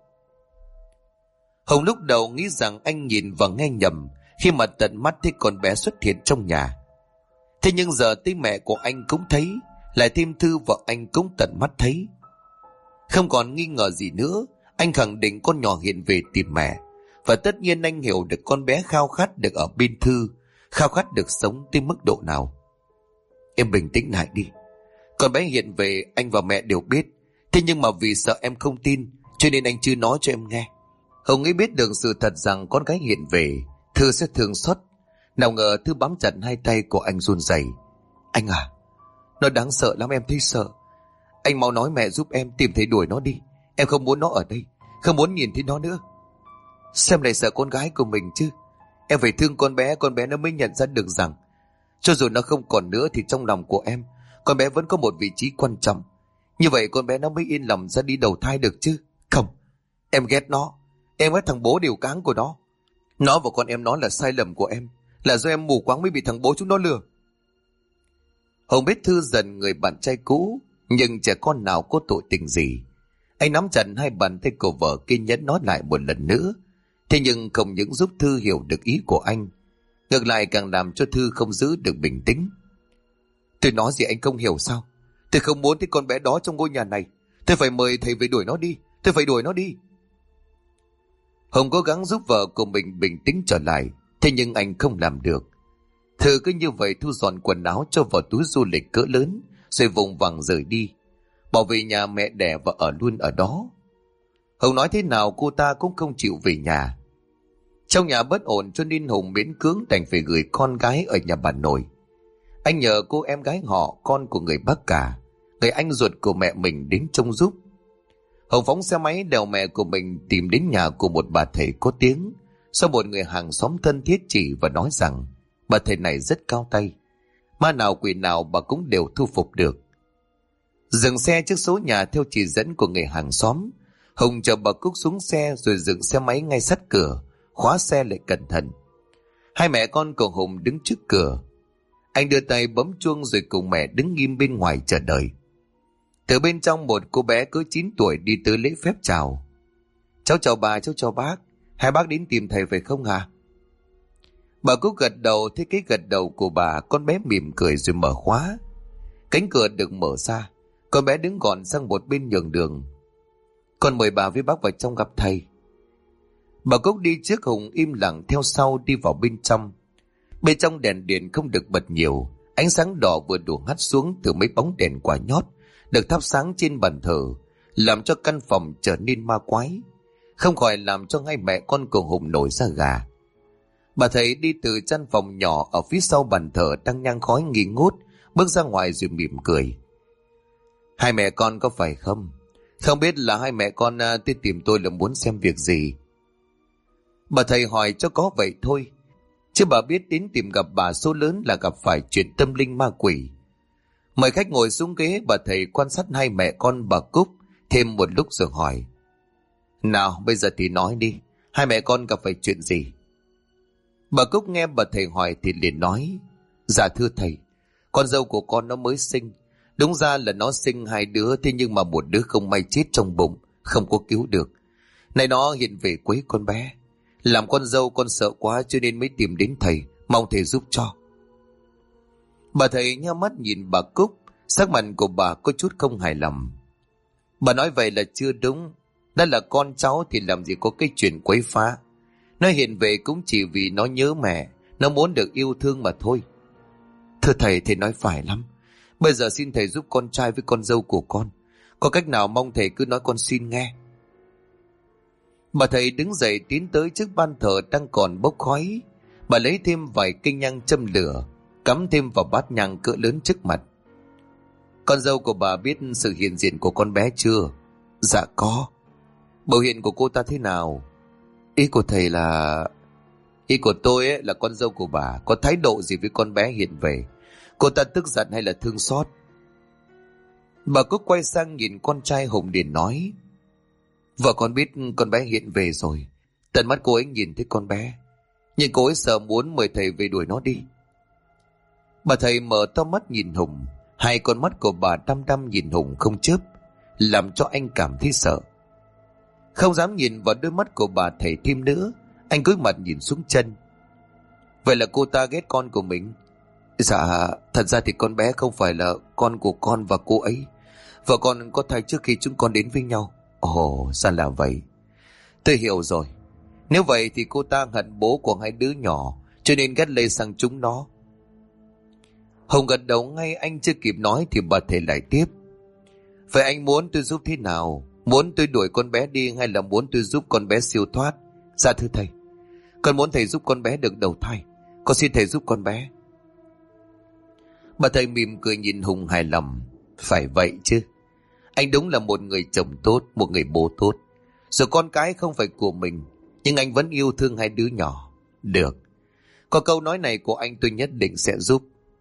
Hồng lúc đầu nghĩ rằng anh nhìn và nghe nhầm khi mà tận mắt thấy con bé xuất hiện trong nhà. Thế nhưng giờ tới mẹ của anh cũng thấy, lại thêm Thư vợ anh cũng tận mắt thấy. Không còn nghi ngờ gì nữa, anh khẳng định con nhỏ hiện về tìm mẹ. Và tất nhiên anh hiểu được con bé khao khát được ở bên Thư, khao khát được sống tới mức độ nào. Em bình tĩnh lại đi. Con bé hiện về anh và mẹ đều biết. Thế nhưng mà vì sợ em không tin, cho nên anh chưa nói cho em nghe. Hồng ấy biết được sự thật rằng con gái hiện về, Thư sẽ thương xót. Nào ngờ Thư bám chặt hai tay của anh run rẩy. Anh à, nó đáng sợ lắm, em thấy sợ. Anh mau nói mẹ giúp em tìm thấy đuổi nó đi. Em không muốn nó ở đây, không muốn nhìn thấy nó nữa. Xem lại sợ con gái của mình chứ. Em phải thương con bé nó mới nhận ra được rằng cho dù nó không còn nữa thì trong lòng của em, con bé vẫn có một vị trí quan trọng. Như vậy con bé nó mới yên lòng ra đi đầu thai được chứ. Không, em ghét nó. Em ghét thằng bố điều cáng của nó. Nó và con em nó là sai lầm của em, là do em mù quáng mới bị thằng bố chúng nó lừa. Hồng biết Thư giận người bạn trai cũ, nhưng trẻ con nào có tội tình gì. Anh nắm chặt hai bàn tay của vợ, kiên nhẫn nói lại một lần nữa. Thế nhưng không những giúp Thư hiểu được ý của anh, ngược lại càng làm cho Thư không giữ được bình tĩnh. Tôi nói gì anh không hiểu sao? Tôi không muốn thấy con bé đó trong ngôi nhà này. Tôi phải mời thầy về đuổi nó đi. Tôi phải đuổi nó đi. Hồng cố gắng giúp vợ của mình bình tĩnh trở lại, thế nhưng anh không làm được. Thư cứ như vậy thu dọn quần áo cho vào túi du lịch cỡ lớn, rồi vùng vằng rời đi, bỏ về nhà mẹ đẻ và ở luôn ở đó. Hồng nói thế nào cô ta cũng không chịu về nhà. Trong nhà bất ổn cho nên Hùng miễn cưỡng đành phải gửi con gái ở nhà bà nội. Anh nhờ cô em gái họ, con của người bác cả, người anh ruột của mẹ mình đến trông giúp. Hồng phóng xe máy đèo mẹ của mình tìm đến nhà của một bà thầy có tiếng, sau một người hàng xóm thân thiết chỉ và nói rằng bà thầy này rất cao tay, ma nào quỷ nào bà cũng đều thu phục được. Dừng xe trước số nhà theo chỉ dẫn của người hàng xóm, Hồng chờ bà Cúc xuống xe rồi dựng xe máy ngay sát cửa, khóa xe lại cẩn thận. Hai mẹ con của Hùng đứng trước cửa. Anh đưa tay bấm chuông rồi cùng mẹ đứng nghiêm bên ngoài chờ đợi. Từ bên trong một cô bé cỡ 9 tuổi đi tới lễ phép chào. Cháu chào bà, cháu chào bác. Hai bác đến tìm thầy phải không hả? Bà Cúc gật đầu, thấy cái gật đầu của bà, con bé mỉm cười rồi mở khóa. Cánh cửa được mở ra, con bé đứng gọn sang một bên nhường đường. Con mời bà với bác vào trong gặp thầy. Bà Cúc đi trước, Hùng im lặng theo sau đi vào bên trong. Bên trong đèn điện không được bật nhiều, ánh sáng đỏ vừa đủ hắt xuống từ mấy bóng đèn quả nhót được thắp sáng trên bàn thờ, làm cho căn phòng trở nên ma quái, không khỏi làm cho ngay mẹ con của Hùng nổi da gà. Bà thầy đi từ căn phòng nhỏ ở phía sau bàn thờ đang nhang khói nghi ngút, bước ra ngoài rồi mỉm cười. Hai mẹ con có phải không? Không biết là hai mẹ con tới tìm tôi là muốn xem việc gì? Bà thầy hỏi cho có vậy thôi, chứ bà biết đến tìm gặp bà số lớn là gặp phải chuyện tâm linh ma quỷ. Mời khách ngồi xuống ghế, bà thầy quan sát hai mẹ con bà Cúc thêm một lúc rồi hỏi. Nào bây giờ thì nói đi, Hai mẹ con gặp phải chuyện gì? Bà Cúc nghe bà thầy hỏi thì liền nói: Dạ thưa thầy, con dâu của con nó mới sinh. Đúng ra là nó sinh hai đứa, thế nhưng mà một đứa không may chết trong bụng, không có cứu được. Này nó hiện về quấy con bé. Làm con dâu con sợ quá cho nên mới tìm đến thầy, mong thầy giúp cho. Bà thầy nhíu mắt nhìn bà Cúc, sắc mặt của bà có chút không hài lòng. Bà nói vậy là chưa đúng. Đã là con cháu thì làm gì có cái chuyện quấy phá. Nó hiện về cũng chỉ vì nó nhớ mẹ, nó muốn được yêu thương mà thôi. Thưa thầy nói phải lắm. Bây giờ xin thầy giúp con trai với con dâu của con. Có cách nào mong thầy cứ nói con xin nghe. Bà thầy đứng dậy tiến tới trước ban thờ đang còn bốc khói. Bà lấy thêm vài cây nhang châm lửa, cắm thêm vào bát nhang cỡ lớn trước mặt. Con dâu của bà biết sự hiện diện của con bé chưa? Dạ có. Biểu hiện của cô ta thế nào? Ý của thầy là... Ý của tôi là con dâu của bà có thái độ gì với con bé hiện về? Cô ta tức giận hay là thương xót? Bà cứ quay sang nhìn con trai Hùng liền nói: Vợ con biết con bé hiện về rồi. Tận mắt cô ấy nhìn thấy con bé, nhưng cô ấy sợ muốn mời thầy về đuổi nó đi. Bà thầy mở to mắt nhìn Hùng. Hai con mắt của bà đăm đăm nhìn Hùng không chớp, làm cho anh cảm thấy sợ. Không dám nhìn vào đôi mắt của bà thầy thêm nữa, anh cúi mặt nhìn xuống chân. Vậy là cô ta ghét con của mình? Dạ, thật ra thì con bé không phải là con của con và cô ấy. Vợ con có thai trước khi chúng con đến với nhau. Ồ, sao là vậy? Tôi hiểu rồi. Nếu vậy thì cô ta hận bố của hai đứa nhỏ, cho nên ghét lây sang chúng nó. Hùng gật đầu ngay, anh chưa kịp nói thì bà thầy lại tiếp: Vậy anh muốn tôi giúp thế nào? Muốn tôi đuổi con bé đi hay là muốn tôi giúp con bé siêu thoát? Dạ thưa thầy, con muốn thầy giúp con bé được đầu thai. Con xin thầy giúp con bé. Bà thầy mỉm cười nhìn Hùng hài lòng. Phải vậy chứ. Anh đúng là một người chồng tốt, một người bố tốt. Dù con cái không phải của mình, nhưng anh vẫn yêu thương hai đứa nhỏ. Được. Có câu nói này của anh tôi nhất định sẽ giúp.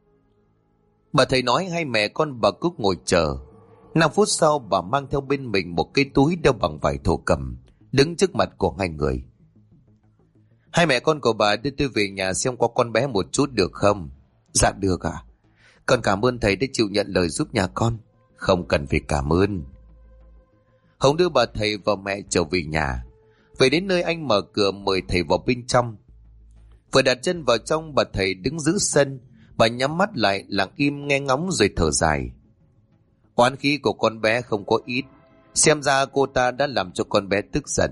Bà thầy nói hai mẹ con bà Cúc ngồi chờ. 5 phút sau bà mang theo bên mình một cái túi đeo bằng vải thổ cẩm, đứng trước mặt của hai người. Hai mẹ con của bà đưa tôi về nhà xem qua con bé một chút được không? Dạ được ạ. Con cảm ơn thầy đã chịu nhận lời giúp nhà con. Không cần phải cảm ơn. Hồng đưa bà thầy và mẹ trở về nhà. Về đến nơi anh mở cửa mời thầy vào bên trong. Vừa đặt chân vào trong, bà thầy đứng giữ sân. Bà nhắm mắt lại lặng im nghe ngóng rồi thở dài. Oán khí của con bé không có ít. Xem ra cô ta đã làm cho con bé tức giận.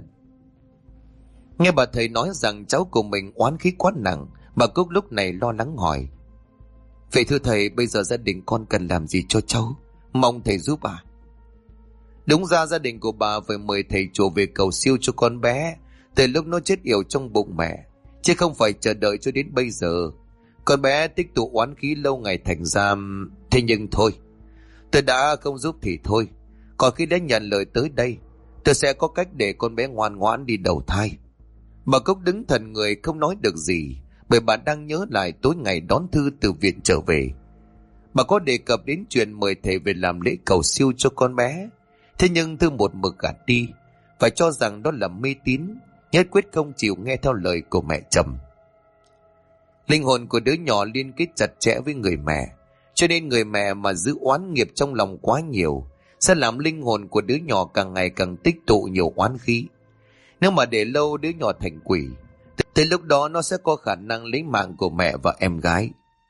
Nghe bà thầy nói rằng cháu của mình oán khí quá nặng, bà Cúc lúc này lo lắng hỏi: Vậy thưa thầy, bây giờ gia đình con cần làm gì cho cháu? Mong thầy giúp à? Đúng ra gia đình của bà phải mời thầy chùa về cầu siêu cho con bé từ lúc nó chết yểu trong bụng mẹ, chứ không phải chờ đợi cho đến bây giờ. Con bé tích tụ oán khí lâu ngày thành ra... Thế nhưng thôi, tôi đã không giúp thì thôi. Còn khi đã nhận lời tới đây, tôi sẽ có cách để con bé ngoan ngoãn đi đầu thai. Bà Cúc đứng thần người không nói được gì, bởi bà đang nhớ lại tối ngày đón Thư từ viện trở về. Bà có đề cập đến chuyện mời thầy về làm lễ cầu siêu cho con bé. Thế nhưng Thư một mực gạt đi, phải cho rằng đó là mê tín, nhất quyết không chịu nghe theo lời của mẹ chồng. Linh hồn của đứa nhỏ liên kết chặt chẽ với người mẹ, cho nên người mẹ mà giữ oán nghiệp trong lòng quá nhiều sẽ làm linh hồn của đứa nhỏ càng ngày càng tích tụ nhiều oán khí. Nếu mà để lâu đứa nhỏ thành quỷ, tới lúc đó nó sẽ có khả năng lấy mạng của mẹ và em gái.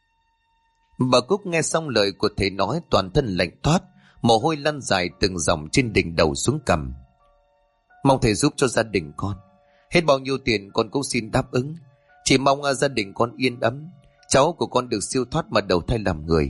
Bà Cúc nghe xong lời của thầy nói toàn thân lạnh toát, mồ hôi lăn dài từng dòng trên đỉnh đầu xuống cằm. Mong thầy giúp cho gia đình con. Hết bao nhiêu tiền con cũng xin đáp ứng. Chỉ mong gia đình con yên ấm, cháu của con được siêu thoát mà đầu thai làm người.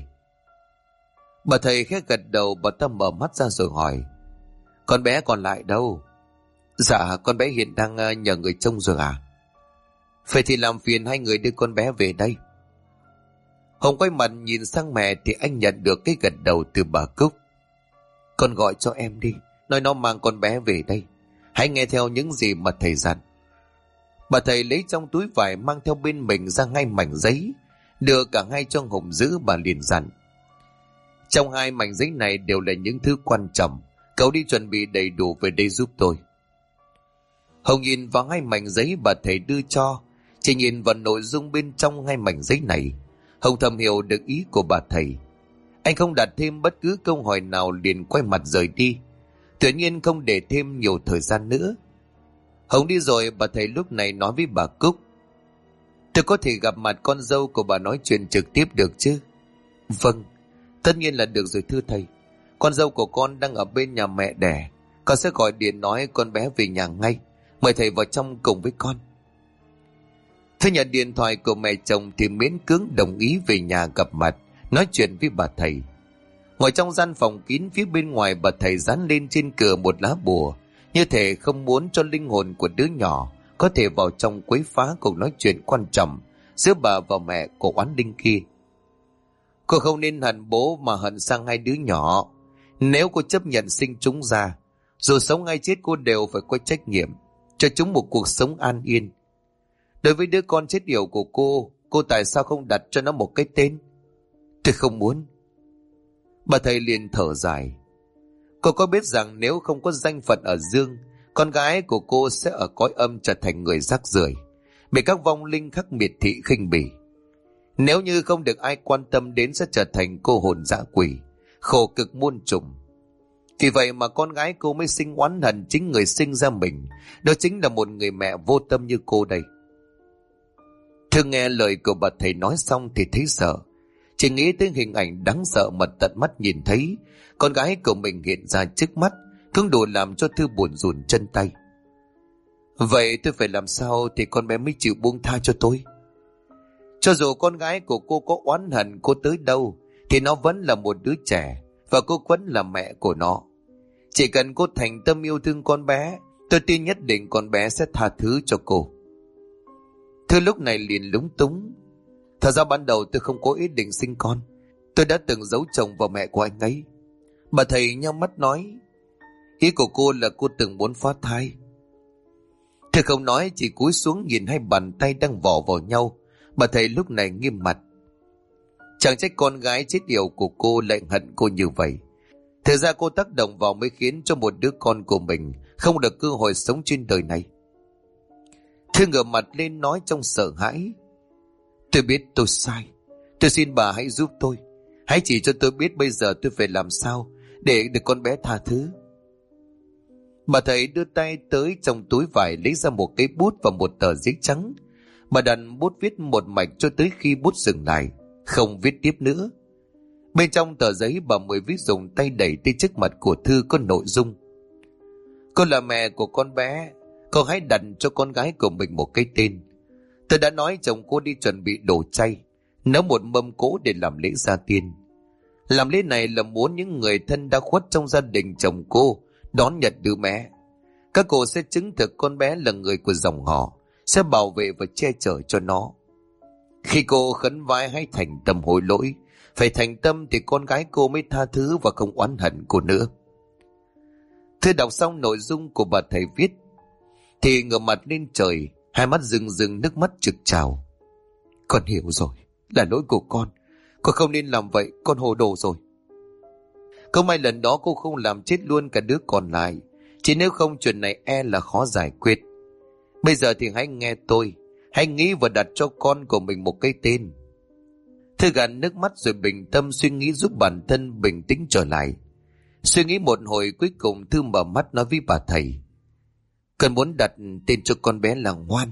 Bà thầy khẽ gật đầu. Bà ta mở mắt ra rồi hỏi: Con bé còn lại đâu? Dạ con bé hiện đang nhờ người trông rồi à? Vậy thì làm phiền hai người đưa con bé về đây. Hồng quay mặt nhìn sang mẹ thì anh nhận được cái gật đầu từ bà Cúc. Con gọi cho em đi, nói nó mang con bé về đây. Hãy nghe theo những gì mà thầy dặn. Bà thầy lấy trong túi vải mang theo bên mình ra 2 mảnh giấy, đưa cả hai cho Hồng giữ. Bà liền dặn: Trong 2 mảnh giấy này đều là những thứ quan trọng, cậu đi chuẩn bị đầy đủ về đây giúp tôi. Hồng nhìn vào hai mảnh giấy bà thầy đưa cho. Chỉ nhìn vào nội dung bên trong hai mảnh giấy này, Hồng thầm hiểu được ý của bà thầy. Anh không đặt thêm bất cứ câu hỏi nào, liền quay mặt rời đi, tuyệt nhiên không để thêm nhiều thời gian nữa. Hồng đi rồi, bà thầy lúc này nói với bà Cúc: tôi có thể gặp mặt con dâu của bà nói chuyện trực tiếp được chứ? Vâng, tất nhiên là được rồi thưa thầy. Con dâu của con đang ở bên nhà mẹ đẻ, con sẽ gọi điện nói con bé về nhà ngay. Mời thầy vào trong cùng với con. Thế nhận điện thoại của mẹ chồng thì miễn cưỡng đồng ý về nhà gặp mặt, nói chuyện với bà thầy. Ngồi trong gian phòng kín, phía bên ngoài bà thầy dán lên trên cửa một lá bùa, như thể không muốn cho linh hồn của đứa nhỏ có thể vào trong quấy phá cuộc nói chuyện quan trọng giữa bà và mẹ của oán linh kia. Cô không nên hận bố mà hận sang hai đứa nhỏ. Nếu cô chấp nhận sinh chúng ra, dù sống hay chết cô đều phải có trách nhiệm cho chúng một cuộc sống an yên. Đối với đứa con chết yểu của cô tại sao không đặt cho nó một cái tên? Tôi không muốn. Bà thầy liền thở dài. Cô có biết rằng nếu không có danh phận ở dương, con gái của cô sẽ ở cõi âm trở thành người rác rưởi, bị các vong linh khắc miệt thị khinh bỉ. Nếu như không được ai quan tâm đến, sẽ trở thành cô hồn dã quỷ, khổ cực muôn trùng. Vì vậy mà con gái cô mới sinh oán hận chính người sinh ra mình, đó chính là một người mẹ vô tâm như cô đây. Thương nghe lời của bà thầy nói xong thì thấy sợ. Chỉ nghĩ tới hình ảnh đáng sợ mà tận mắt nhìn thấy con gái của mình hiện ra trước mắt cũng đủ làm cho Thư buồn rùn chân tay. Vậy tôi phải làm sao thì con bé mới chịu buông tha cho tôi? Cho dù con gái của cô có oán hận cô tới đâu thì nó vẫn là một đứa trẻ, và cô vẫn là mẹ của nó. Chỉ cần cô thành tâm yêu thương con bé, tôi tin nhất định con bé sẽ tha thứ cho cô. Thư lúc này liền lúng túng. Thật ra ban đầu tôi không có ý định sinh con. Tôi đã từng giấu chồng và mẹ của anh ấy. Bà thầy nhắm mắt nói: ý của cô là cô từng muốn phá thai. Thư không nói, chỉ cúi xuống nhìn hai bàn tay đang vò vào nhau. Bà thầy lúc này nghiêm mặt. Chẳng trách con gái chết yểu của cô lại hận cô như vậy. Thực ra cô tác động vào mới khiến cho một đứa con của mình không được cơ hội sống trên đời này. Thư ngửa mặt lên nói trong sợ hãi: tôi biết tôi sai. Tôi xin bà hãy giúp tôi. Hãy chỉ cho tôi biết bây giờ tôi phải làm sao để được con bé tha thứ. Bà thầy đưa tay tới trong túi vải lấy ra một cái bút và một tờ giấy trắng. Bà đặt bút viết một mạch cho tới khi bút dừng lại, không viết tiếp nữa. Bên trong tờ giấy bà mới viết dùng tay đẩy tới trước mặt của Thư có nội dung: cô là mẹ của con bé, cô hãy đặt cho con gái của mình một cái tên. Tôi đã nói chồng cô đi chuẩn bị đồ chay, nấu một mâm cỗ để làm lễ gia tiên. Làm lễ này là muốn những người thân đã khuất trong gia đình chồng cô đón nhận đứa bé. Các cô sẽ chứng thực con bé là người của dòng họ, sẽ bảo vệ và che chở cho nó. Khi cô khấn vái hãy thành tâm hối lỗi, phải thành tâm thì con gái cô mới tha thứ và không oán hận cô nữa. Thư đọc xong nội dung của bà thầy viết thì ngửa mặt lên trời, hai mắt rưng rưng nước mắt trực trào. Con hiểu rồi, là lỗi của con không nên làm vậy, con hồ đồ rồi. Không may lần đó cô không làm chết luôn cả đứa còn lại, chỉ nếu không chuyện này e là khó giải quyết. Bây giờ thì hãy nghe tôi, hãy nghĩ và đặt cho con của mình một cái tên. Thư gạt nước mắt rồi bình tâm suy nghĩ giúp bản thân bình tĩnh trở lại. Suy nghĩ một hồi cuối cùng Thư mở mắt nói với bà thầy: con muốn đặt tên cho con bé là Ngoan.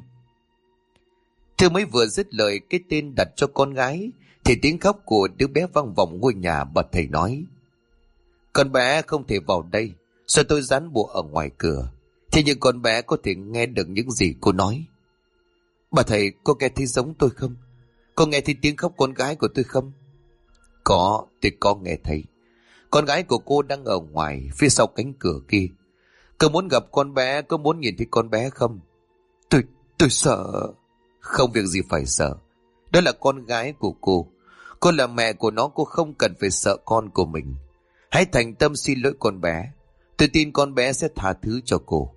Thư mới vừa dứt lời cái tên đặt cho con gái thì tiếng khóc của đứa bé vang vọng ngôi nhà. Bà thầy nói: con bé không thể vào đây, sao tôi dán bùa ở ngoài cửa, thế nhưng con bé có thể nghe được những gì cô nói. Bà thầy, có nghe thấy giống tôi không? Có nghe thấy tiếng khóc con gái của tôi không? Có, tôi có nghe thấy. Con gái của cô đang ở ngoài phía sau cánh cửa kia. Cô muốn gặp con bé, có muốn nhìn thấy con bé không? Tôi sợ. Không việc gì phải sợ. Đó là con gái của cô. Cô là mẹ của nó, cô không cần phải sợ con của mình. Hãy thành tâm xin lỗi con bé. Tôi tin con bé sẽ tha thứ cho cô.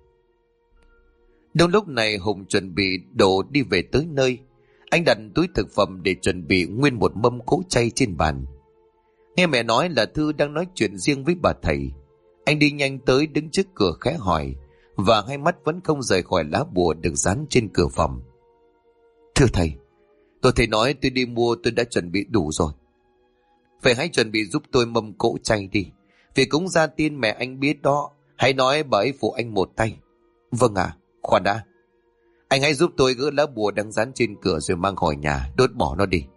Đúng lúc này Hùng chuẩn bị đồ đi về tới nơi. Anh đặt túi thực phẩm để chuẩn bị nguyên một mâm cỗ chay trên bàn. Nghe mẹ nói là Thư đang nói chuyện riêng với bà thầy, anh đi nhanh tới đứng trước cửa khẽ hỏi: và hai mắt vẫn không rời khỏi lá bùa được dán trên cửa phòng. Thưa thầy, tôi thầy nói tôi đi mua tôi đã chuẩn bị đủ rồi. Vậy hãy chuẩn bị giúp tôi mâm cỗ chay đi. Vì cúng gia tiên mẹ anh biết đó. Hãy nói bà ấy phụ anh một tay. Vâng ạ, khoan đã. Anh hãy giúp tôi gỡ lá bùa đang dán trên cửa rồi mang khỏi nhà, đốt bỏ nó đi.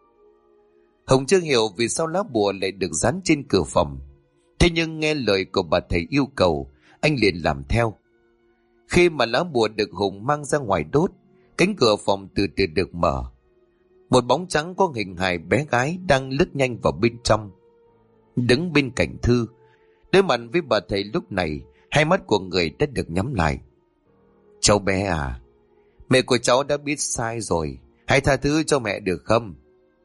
Hồng chưa hiểu vì sao lá bùa lại được dán trên cửa phòng. Thế nhưng nghe lời của bà thầy yêu cầu, anh liền làm theo. Khi mà lá bùa được Hùng mang ra ngoài đốt, cánh cửa phòng từ từ được mở. Một bóng trắng có hình hài bé gái đang lướt nhanh vào bên trong. Đứng bên cạnh Thư, đối mặt với bà thầy lúc này, hai mắt của người đã được nhắm lại. Cháu bé à, mẹ của cháu đã biết sai rồi, hãy tha thứ cho mẹ được không?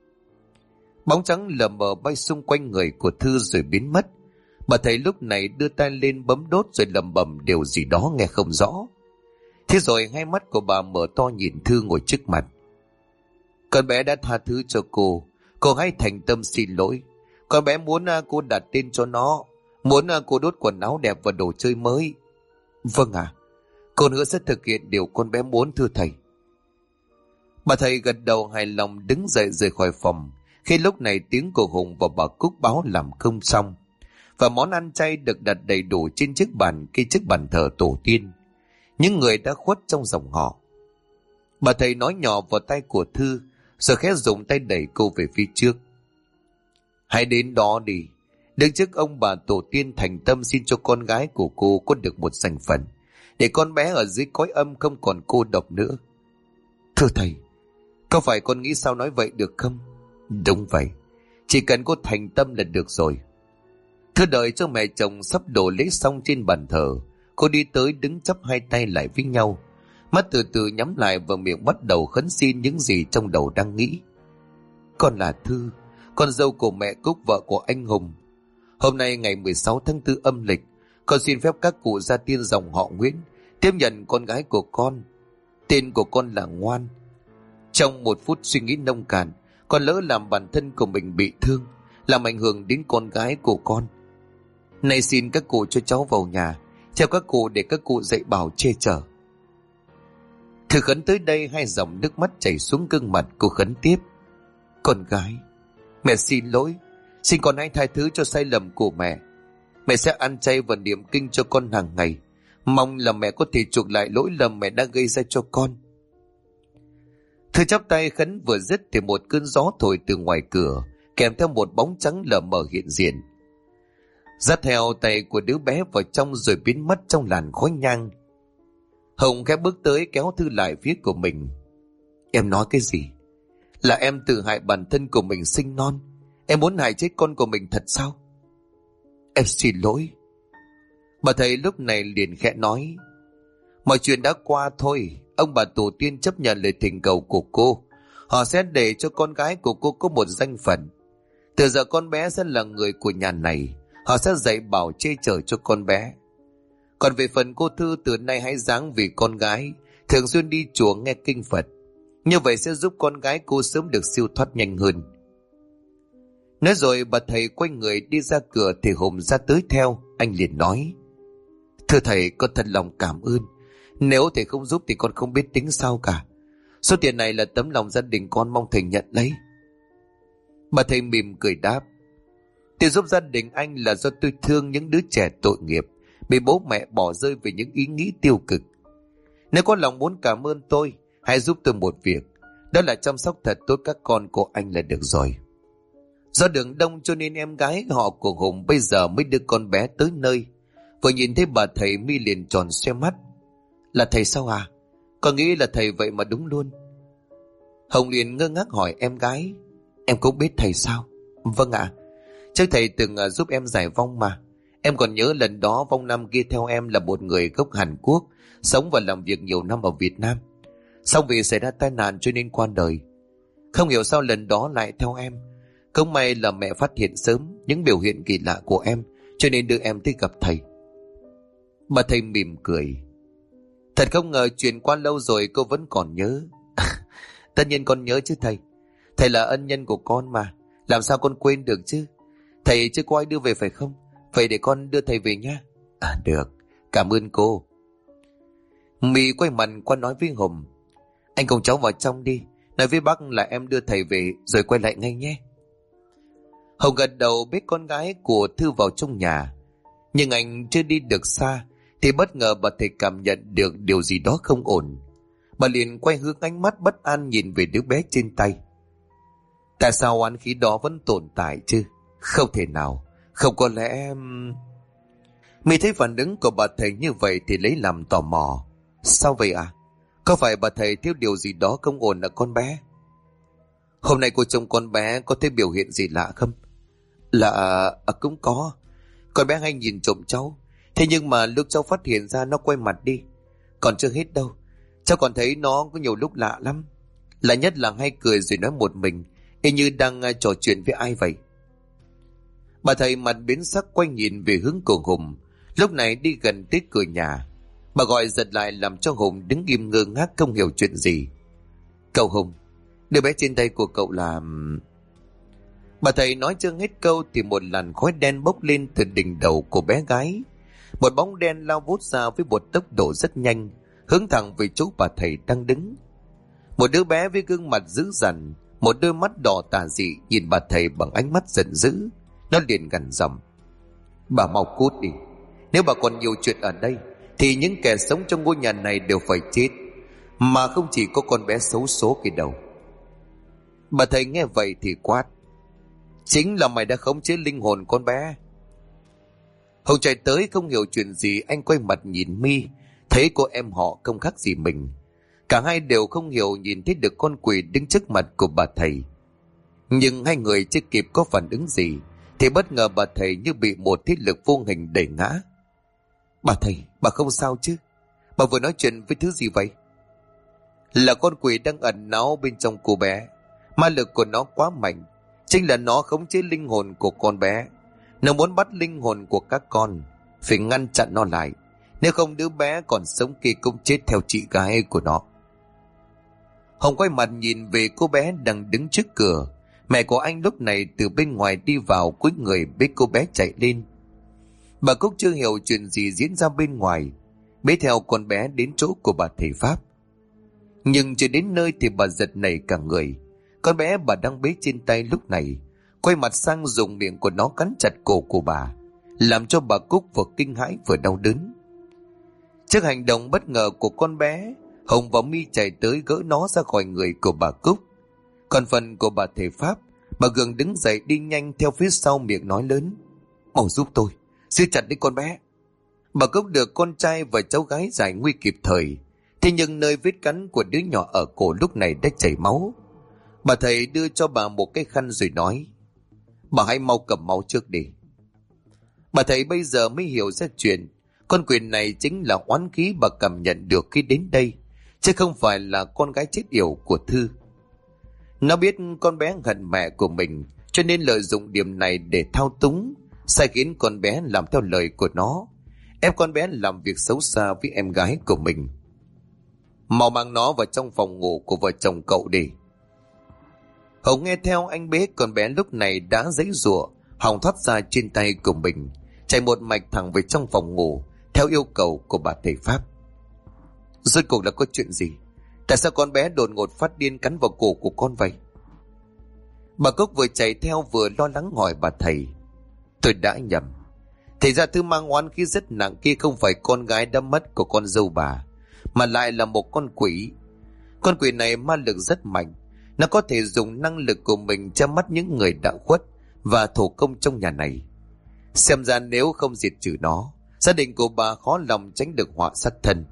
Bóng trắng lờ mờ bay xung quanh người của Thư rồi biến mất. Bà thầy lúc này đưa tay lên bấm đốt rồi lẩm bẩm điều gì đó nghe không rõ. Thế rồi hai mắt của bà mở to nhìn Thư ngồi trước mặt. Con bé đã tha thứ cho cô hãy thành tâm xin lỗi. Con bé muốn cô đặt tên cho nó, muốn cô đốt quần áo đẹp và đồ chơi mới. Vâng ạ, con hứa sẽ thực hiện điều con bé muốn thưa thầy. Bà thầy gật đầu hài lòng đứng dậy rời khỏi phòng. Khi lúc này tiếng của Hùng và bà Cúc báo làm công xong và món ăn chay được đặt đầy đủ trên chiếc bàn kia, chiếc bàn thờ tổ tiên, những người đã khuất trong dòng họ. Bà thầy nói nhỏ vào tay của Thư rồi khẽ dùng tay đẩy cô về phía trước. Hãy đến đó đi, đứng trước ông bà tổ tiên thành tâm xin cho con gái của cô có được một danh phận, để con bé ở dưới cõi âm không còn cô độc nữa. Thưa thầy, có phải con nghĩ sao nói vậy được không? Đúng vậy, chỉ cần cô thành tâm là được rồi. Thưa đợi cho mẹ chồng sắp đổ lễ xong trên bàn thờ, cô đi tới đứng chắp hai tay lại với nhau, mắt từ từ nhắm lại và miệng bắt đầu khấn xin những gì trong đầu đang nghĩ. Con là Thư, con dâu của mẹ Cúc, vợ của anh Hùng. Hôm nay ngày 16 tháng 4 âm lịch, con xin phép các cụ gia tiên dòng họ Nguyễn tiếp nhận con gái của con. Tên của con là Ngoan. Trong một phút suy nghĩ nông cạn, con lỡ làm bản thân của mình bị thương, làm ảnh hưởng đến con gái của con. Nay xin các cụ cho cháu vào nhà, theo các cụ để các cụ dạy bảo che chở. Thư khấn tới đây, hai dòng nước mắt chảy xuống gương mặt. Cô khấn tiếp. Con gái, mẹ xin lỗi, xin con hãy tha thứ cho sai lầm của mẹ. Mẹ sẽ ăn chay và niệm kinh cho con hàng ngày, mong là mẹ có thể chuộc lại lỗi lầm mẹ đã gây ra cho con. Thư chắp tay khấn vừa dứt thì một cơn gió thổi từ ngoài cửa, kèm theo một bóng trắng lờ mờ hiện diện, dắt theo tay của đứa bé vào trong rồi biến mất trong làn khói nhang. Hồng khẽ bước tới kéo Thư lại phía của mình. Em nói cái gì? Là em tự hại bản thân của mình sinh non? Em muốn hại chết con của mình thật sao? Em xin lỗi. Bà thầy lúc này liền khẽ nói. Mọi chuyện đã qua thôi. Ông bà tổ tiên chấp nhận lời thỉnh cầu của cô. Họ sẽ để cho con gái của cô có một danh phận. Từ giờ con bé sẽ là người của nhà này. Họ sẽ dạy bảo che chở cho con bé. Còn về phần cô Thư, từ nay hãy dáng vì con gái, thường xuyên đi chùa nghe kinh Phật. Như vậy sẽ giúp con gái cô sớm được siêu thoát nhanh hơn. Nói rồi bà thầy quay người đi ra cửa thì Hùng ra tới theo. Anh liền nói. Thưa thầy, con thật lòng cảm ơn. Nếu thầy không giúp thì con không biết tính sao cả. Số tiền này là tấm lòng gia đình con, mong thầy nhận lấy. Bà thầy mỉm cười đáp. Tiền giúp gia đình anh là do tôi thương những đứa trẻ tội nghiệp, bị bố mẹ bỏ rơi vì những ý nghĩ tiêu cực. Nếu có lòng muốn cảm ơn tôi, hãy giúp tôi một việc, đó là chăm sóc thật tốt các con của anh là được rồi. Do đường đông cho nên em gái họ của Hùng bây giờ mới đưa con bé tới nơi. Vừa nhìn thấy bà thầy mi liền tròn xoe mắt. Là thầy sao à? Con nghĩ là thầy vậy mà đúng luôn. Hồng liền ngơ ngác hỏi em gái. Em cũng biết thầy sao? Vâng ạ. Chắc thầy từng giúp em giải vong mà. Em còn nhớ lần đó vong năm kia theo em là một người gốc Hàn Quốc, sống và làm việc nhiều năm ở Việt Nam. Xong vì xảy ra tai nạn cho nên qua đời. Không hiểu sao lần đó lại theo em. Không may là mẹ phát hiện sớm những biểu hiện kỳ lạ của em, cho nên đưa em tới gặp thầy. Bà thầy mỉm cười. Thật không ngờ chuyện qua lâu rồi cô vẫn còn nhớ. Tất nhiên con nhớ chứ thầy. Thầy là ân nhân của con mà, làm sao con quên được chứ. Thầy chưa có ai đưa về phải không? Vậy để con đưa thầy về nhé. Được, cảm ơn cô. My quay mặt qua nói với Hùng: Anh cùng cháu vào trong đi, nói với bác là em đưa thầy về rồi quay lại ngay nhé. Hùng gật đầu bế con gái của Thư vào trong nhà. Nhưng anh chưa đi được xa thì bất ngờ bà thầy cảm nhận được điều gì đó không ổn. Bà liền quay hướng ánh mắt bất an nhìn về đứa bé trên tay. Tại sao oán khí đó vẫn tồn tại chứ? Không thể nào, không có lẽ... My thấy phản ứng của bà thầy như vậy thì lấy làm tò mò. Sao vậy à? Có phải bà thầy thiếu điều gì đó không ổn ở con bé? Hôm nay cô trông con bé có thấy biểu hiện gì lạ không? Cũng có. Con bé hay nhìn trộm cháu. Thế nhưng mà lúc cháu phát hiện ra nó quay mặt đi. Còn chưa hết đâu. Cháu còn thấy nó có nhiều lúc lạ lắm. Lạ nhất là hay cười rồi nói một mình, y như đang trò chuyện với ai vậy. Bà thầy mặt biến sắc quay nhìn về hướng của Hùng. Lúc này đi gần tới cửa nhà. Bà gọi giật lại làm cho Hùng đứng im ngơ ngác không hiểu chuyện gì. Cậu Hùng, đứa bé trên tay của cậu là... Bà thầy nói chưa hết câu thì một làn khói đen bốc lên từ đỉnh đầu của bé gái. Một bóng đen lao vút ra với một tốc độ rất nhanh, hướng thẳng về chỗ bà thầy đang đứng. Một đứa bé với gương mặt dữ dằn, một đôi mắt đỏ tà dị nhìn bà thầy bằng ánh mắt giận dữ. Nó liền gằn giọng: Bà mau cút đi. Nếu bà còn nhiều chuyện ở đây thì những kẻ sống trong ngôi nhà này đều phải chết, mà không chỉ có con bé xấu số kia đâu. Bà thầy nghe vậy thì quát: Chính là mày đã khống chế linh hồn con bé. Hùng chạy tới không hiểu chuyện gì, anh quay mặt nhìn My, thấy cô em họ không khác gì mình. Cả hai đều không hiểu nhìn thấy được con quỷ đứng trước mặt của bà thầy. Nhưng hai người chưa kịp có phản ứng gì thì bất ngờ bà thầy như bị một thế lực vô hình đẩy ngã. Bà thầy, bà không sao chứ? Bà vừa nói chuyện với thứ gì vậy? Là con quỷ đang ẩn náu bên trong cô bé. Ma lực của nó quá mạnh, chính là nó khống chế linh hồn của con bé. Nó muốn bắt linh hồn của các con, phải ngăn chặn nó lại, nếu không đứa bé còn sống kia cũng chết theo chị gái của nó. Hồng quay mặt nhìn về cô bé đang đứng trước cửa. Mẹ của anh lúc này từ bên ngoài đi vào, cúi người bế cô bé chạy lên. Bà Cúc chưa hiểu chuyện gì diễn ra bên ngoài, bế theo con bé đến chỗ của bà thầy Pháp. Nhưng chưa đến nơi thì bà giật nảy cả người. Con bé bà đang bế trên tay lúc này quay mặt sang dùng miệng của nó cắn chặt cổ của bà, làm cho bà Cúc vừa kinh hãi vừa đau đớn. Trước hành động bất ngờ của con bé, Hồng và My chạy tới gỡ nó ra khỏi người của bà Cúc. Còn phần của bà thầy Pháp, bà Gường đứng dậy đi nhanh theo phía sau, miệng nói lớn: Mau giúp tôi, giữ chặt lấy con bé. Bà Cúc được con trai và cháu gái giải nguy kịp thời, thế nhưng nơi vết cắn của đứa nhỏ ở cổ lúc này đã chảy máu. Bà thầy đưa cho bà một cái khăn rồi nói: Bà hãy mau cầm máu trước đi. Bà thầy bây giờ mới hiểu ra chuyện. Con quỷ này chính là oán khí bà cảm nhận được khi đến đây, chứ không phải là con gái chết yểu của Thư. Nó biết con bé hận mẹ của mình, cho nên lợi dụng điểm này để thao túng, sai khiến con bé làm theo lời của nó, ép con bé làm việc xấu xa với em gái của mình. Mau mang nó vào trong phòng ngủ của vợ chồng cậu đi. Hồng nghe theo anh bế con bé lúc này đã giãy giụa, hòng thoát ra trên tay của mình, chạy một mạch thẳng về trong phòng ngủ theo yêu cầu của bà thầy Pháp. Rốt cuộc là có chuyện gì? Tại sao con bé đột ngột phát điên cắn vào cổ của con vậy? Bà Cúc vừa chạy theo vừa lo lắng hỏi bà thầy: Tôi đã nhầm. Thì ra thứ mang oán khí rất nặng kia không phải con gái đã mất của con dâu bà, mà lại là một con quỷ. Con quỷ này ma lực rất mạnh, nó có thể dùng năng lực của mình che mắt những người đã khuất và thổ công trong nhà này. Xem ra nếu không diệt trừ nó, gia đình của bà khó lòng tránh được họa sát thân.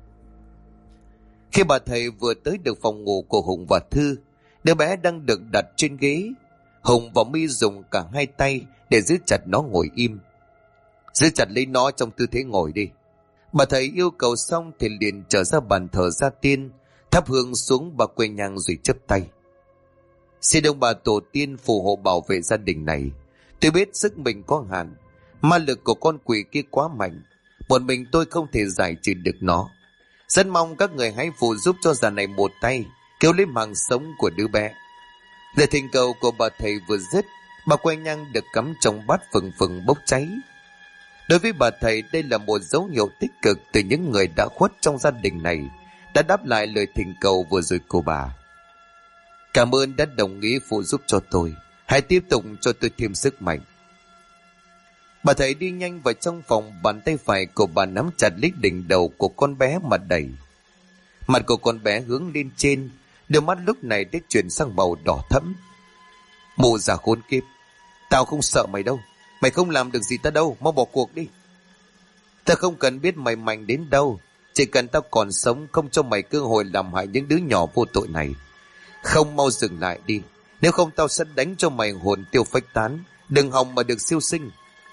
Khi bà thầy vừa tới được phòng ngủ của Hùng và Thư, đứa bé đang được đặt trên ghế. Hùng và My dùng cả hai tay để giữ chặt nó ngồi im. Giữ chặt lấy nó trong tư thế ngồi đi. Bà thầy yêu cầu xong thì liền trở ra bàn thờ gia tiên, thắp hương xuống bà quay nhang rồi chắp tay: Xin ông bà tổ tiên phù hộ bảo vệ gia đình này. Tôi biết sức mình có hạn, ma lực của con quỷ kia quá mạnh, một mình tôi không thể giải trừ được nó. Rất mong các người hãy phụ giúp cho già này một tay, cứu lấy mạng sống của đứa bé. Lời thỉnh cầu của bà thầy vừa dứt, bà quay nhang được cắm trong bát phừng phừng bốc cháy. Đối với bà thầy, đây là một dấu hiệu tích cực từ những người đã khuất trong gia đình này đã đáp lại lời thỉnh cầu vừa rồi của bà. Cảm ơn đã đồng ý phụ giúp cho tôi. Hãy tiếp tục cho tôi thêm sức mạnh. Bà thầy đi nhanh vào trong phòng, bàn tay phải của bà nắm chặt lấy đỉnh đầu của con bé mà đẩy. Mặt của con bé hướng lên trên, đôi mắt lúc này đã chuyển sang màu đỏ thẫm. Mụ già khốn kiếp, tao không sợ mày đâu. Mày không làm được gì ta đâu, mau bỏ cuộc đi. Ta không cần biết mày mạnh đến đâu, chỉ cần tao còn sống, không cho mày cơ hội làm hại những đứa nhỏ vô tội này. Không mau dừng lại đi, nếu không tao sẽ đánh cho mày hồn tiêu phách tán, đừng hòng mà được siêu sinh.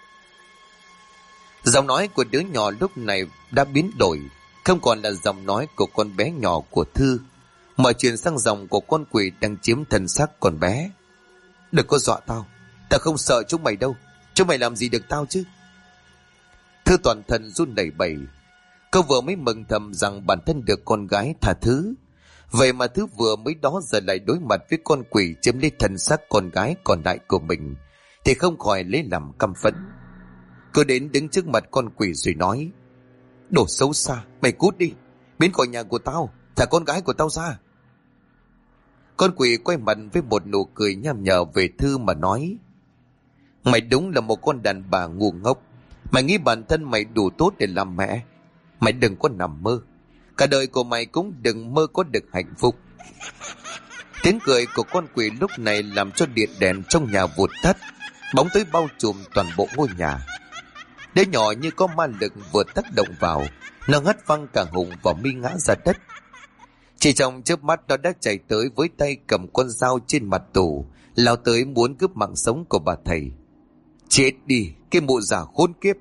Giọng nói của đứa nhỏ lúc này đã biến đổi, không còn là giọng nói của con bé nhỏ của Thư, mà chuyển sang giọng của con quỷ đang chiếm thân xác con bé. Đừng có dọa tao, tao không sợ chúng mày đâu, chúng mày làm gì được tao chứ. Thư toàn thân run lẩy bẩy, cô vừa mới mừng thầm rằng bản thân được con gái tha thứ, vậy mà Thư vừa mới đó giờ lại đối mặt với con quỷ chiếm lấy thân xác con gái còn lại của mình, thì không khỏi lấy làm căm phẫn. Cô đến đứng trước mặt con quỷ rồi nói: Đồ xấu xa, mày cút đi, biến khỏi nhà của tao, thả con gái của tao ra. Con quỷ quay mặt với một nụ cười nham nhở về Thư mà nói: Mày đúng là một con đàn bà ngu ngốc. Mày nghĩ bản thân mày đủ tốt để làm mẹ. Mày đừng có nằm mơ, cả đời của mày cũng đừng mơ có được hạnh phúc. Tiếng cười của con quỷ lúc này làm cho điện đèn trong nhà vụt tắt, bóng tối bao trùm toàn bộ ngôi nhà. Đứa nhỏ như có ma lực vừa tác động vào, nó hất văng cả Hùng và My ngã ra đất. Chỉ trong chớp mắt nó đã chạy tới với tay cầm con dao trên mặt tủ, lao tới muốn cướp mạng sống của bà thầy. Chết đi, cái mụ già khốn kiếp!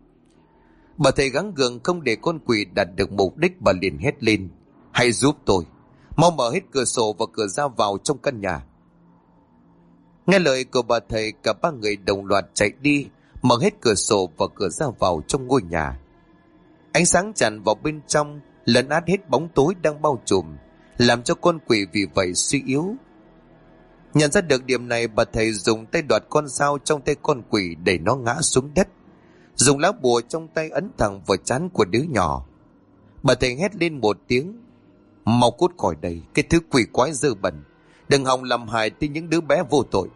Bà thầy gắng gượng không để con quỷ đạt được mục đích, bà liền hét lên: Hãy giúp tôi, mau mở hết cửa sổ và cửa ra vào trong căn nhà. Nghe lời của bà thầy, cả ba người đồng loạt chạy đi, mở hết cửa sổ và cửa ra vào trong ngôi nhà. Ánh sáng tràn vào bên trong, lấn át hết bóng tối đang bao trùm, làm cho con quỷ vì vậy suy yếu. Nhận ra được điểm này, bà thầy dùng tay đoạt con dao trong tay con quỷ để nó ngã xuống đất, dùng lá bùa trong tay ấn thẳng vào trán của đứa nhỏ. Bà thầy hét lên một tiếng: Mau cút khỏi đây, cái thứ quỷ quái dơ bẩn, đừng hòng làm hại tới những đứa bé vô tội.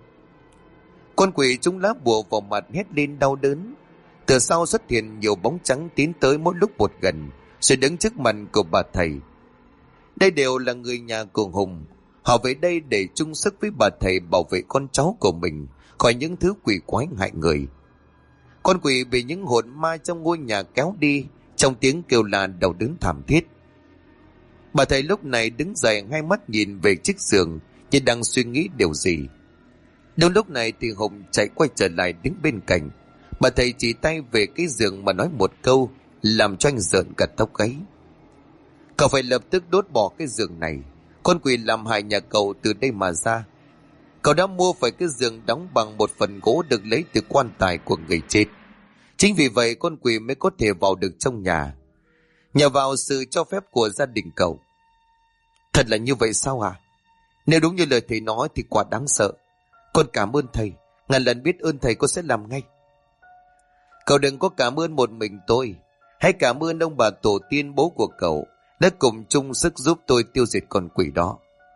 Con quỷ trúng lá bùa vào mặt hét lên đau đớn. Từ sau xuất hiện nhiều bóng trắng tiến tới mỗi lúc một gần, rồi đứng trước mặt của bà thầy. Đây đều là người nhà của Hùng, họ về đây để chung sức với bà thầy bảo vệ con cháu của mình khỏi những thứ quỷ quái hại người. Con quỷ bị những hồn ma trong ngôi nhà kéo đi trong tiếng kêu la đau đớn thảm thiết. Bà thầy lúc này đứng dậy, hai mắt nhìn về chiếc giường như đang suy nghĩ điều gì. Đúng lúc này thì Hùng chạy quay trở lại đứng bên cạnh. Bà thầy chỉ tay về cái giường mà nói một câu làm cho anh rợn cả tóc gáy. Cậu phải lập tức đốt bỏ cái giường này, con quỷ làm hại nhà cậu từ đây mà ra. Cậu đã mua phải cái giường đóng bằng một phần gỗ được lấy từ quan tài của người chết. Chính vì vậy con quỷ mới có thể vào được trong nhà, nhờ vào sự cho phép của gia đình cậu. Thật là như vậy sao hả? Nếu đúng như lời thầy nói thì quả đáng sợ. Con cảm ơn thầy, ngàn lần biết ơn thầy, con sẽ làm ngay. Cậu đừng có cảm ơn một mình tôi, hãy cảm ơn ông bà tổ tiên bố của cậu đã cùng chung sức giúp tôi tiêu diệt con quỷ đó.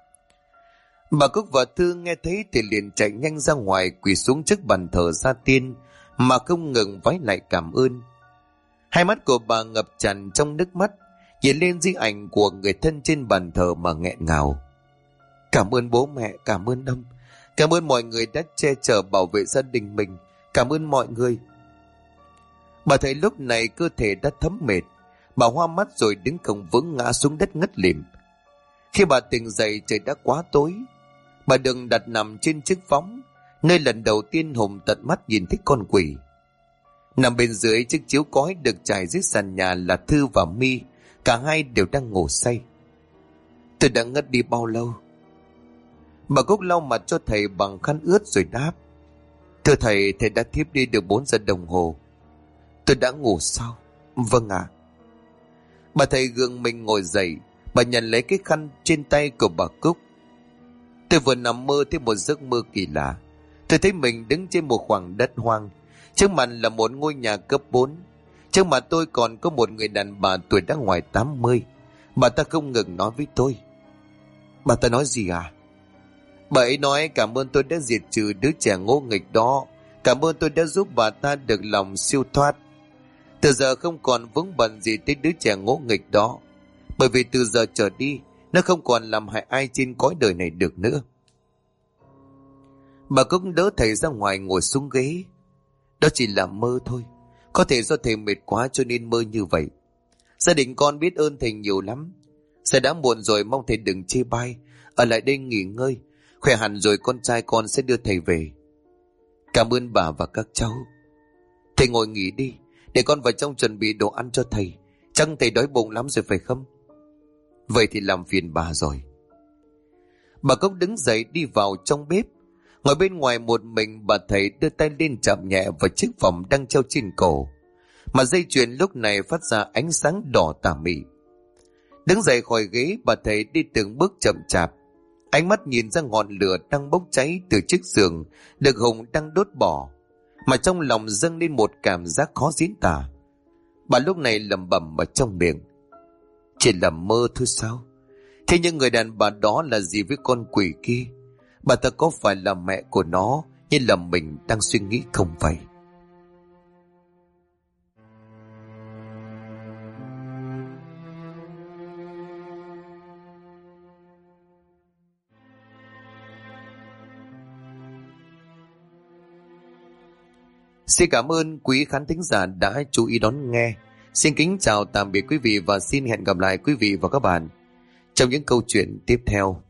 Bà Cúc và Thư nghe thấy thì liền chạy nhanh ra ngoài, quỳ xuống trước bàn thờ gia tiên mà không ngừng vái lại cảm ơn. Hai mắt của bà ngập tràn trong nước mắt, nhìn lên di ảnh của người thân trên bàn thờ mà nghẹn ngào. Cảm ơn bố mẹ, cảm ơn ông, cảm ơn mọi người đã che chở bảo vệ gia đình mình, cảm ơn mọi người. Bà thấy lúc này cơ thể đã thấm mệt, bà hoa mắt rồi đứng không vững ngã xuống đất ngất lịm. Khi bà tỉnh dậy trời đã quá tối. Bà đừng đặt nằm trên chiếc võng, nơi lần đầu tiên Hùng tận mắt nhìn thấy con quỷ. Nằm bên dưới chiếc chiếu cói được trải dưới sàn nhà là Thư và My, cả hai đều đang ngủ say. Tôi đã ngất đi bao lâu? Bà Cúc lau mặt cho thầy bằng khăn ướt rồi đáp: Thưa thầy, thầy đã thiếp đi được 4 giờ đồng hồ. Tôi đã ngủ sao? Vâng ạ. Bà thầy gượng mình ngồi dậy, bà nhận lấy cái khăn trên tay của bà Cúc. Tôi vừa nằm mơ thấy một giấc mơ kỳ lạ. Tôi thấy mình đứng trên một khoảng đất hoang, trước mặt là một ngôi nhà cấp 4. Trước mặt tôi còn có một người đàn bà tuổi đã ngoài 80. Bà ta không ngừng nói với tôi. Bà ta nói gì à? Bà ấy nói cảm ơn tôi đã diệt trừ đứa trẻ ngỗ nghịch đó. Cảm ơn tôi đã giúp bà ta được lòng siêu thoát. Từ giờ không còn vướng bận gì tới đứa trẻ ngỗ nghịch đó. Bởi vì từ giờ trở đi, nó không còn làm hại ai trên cõi đời này được nữa. Bà cũng đỡ thầy ra ngoài ngồi xuống ghế. Đó chỉ là mơ thôi. Có thể do thầy mệt quá cho nên mơ như vậy. Gia đình con biết ơn thầy nhiều lắm. Sẽ đã muộn rồi, mong thầy đừng chê bai. Ở lại đây nghỉ ngơi. Khỏe hẳn rồi con trai con sẽ đưa thầy về. Cảm ơn bà và các cháu. Thầy ngồi nghỉ đi, để con vào trong chuẩn bị đồ ăn cho thầy. Chắc thầy đói bụng lắm rồi phải không? Vậy thì làm phiền bà rồi. Bà Cúc đứng dậy đi vào trong bếp. Ngồi bên ngoài một mình, bà thầy đưa tay lên chạm nhẹ vào chiếc vòng đang treo trên cổ. Mà dây chuyền lúc này phát ra ánh sáng đỏ tà mị. Đứng dậy khỏi ghế, bà thầy đi từng bước chậm chạp. Ánh mắt nhìn ra ngọn lửa đang bốc cháy từ chiếc giường được Hùng đang đốt bỏ, mà trong lòng dâng lên một cảm giác khó diễn tả. Bà lúc này lẩm bẩm ở trong miệng. Chỉ là mơ thôi sao? Thế nhưng người đàn bà đó là gì với con quỷ kia? Bà ta có phải là mẹ của nó như là mình đang suy nghĩ không vậy? Xin cảm ơn quý khán thính giả đã chú ý đón nghe. Xin kính chào tạm biệt quý vị và xin hẹn gặp lại quý vị và các bạn trong những câu chuyện tiếp theo.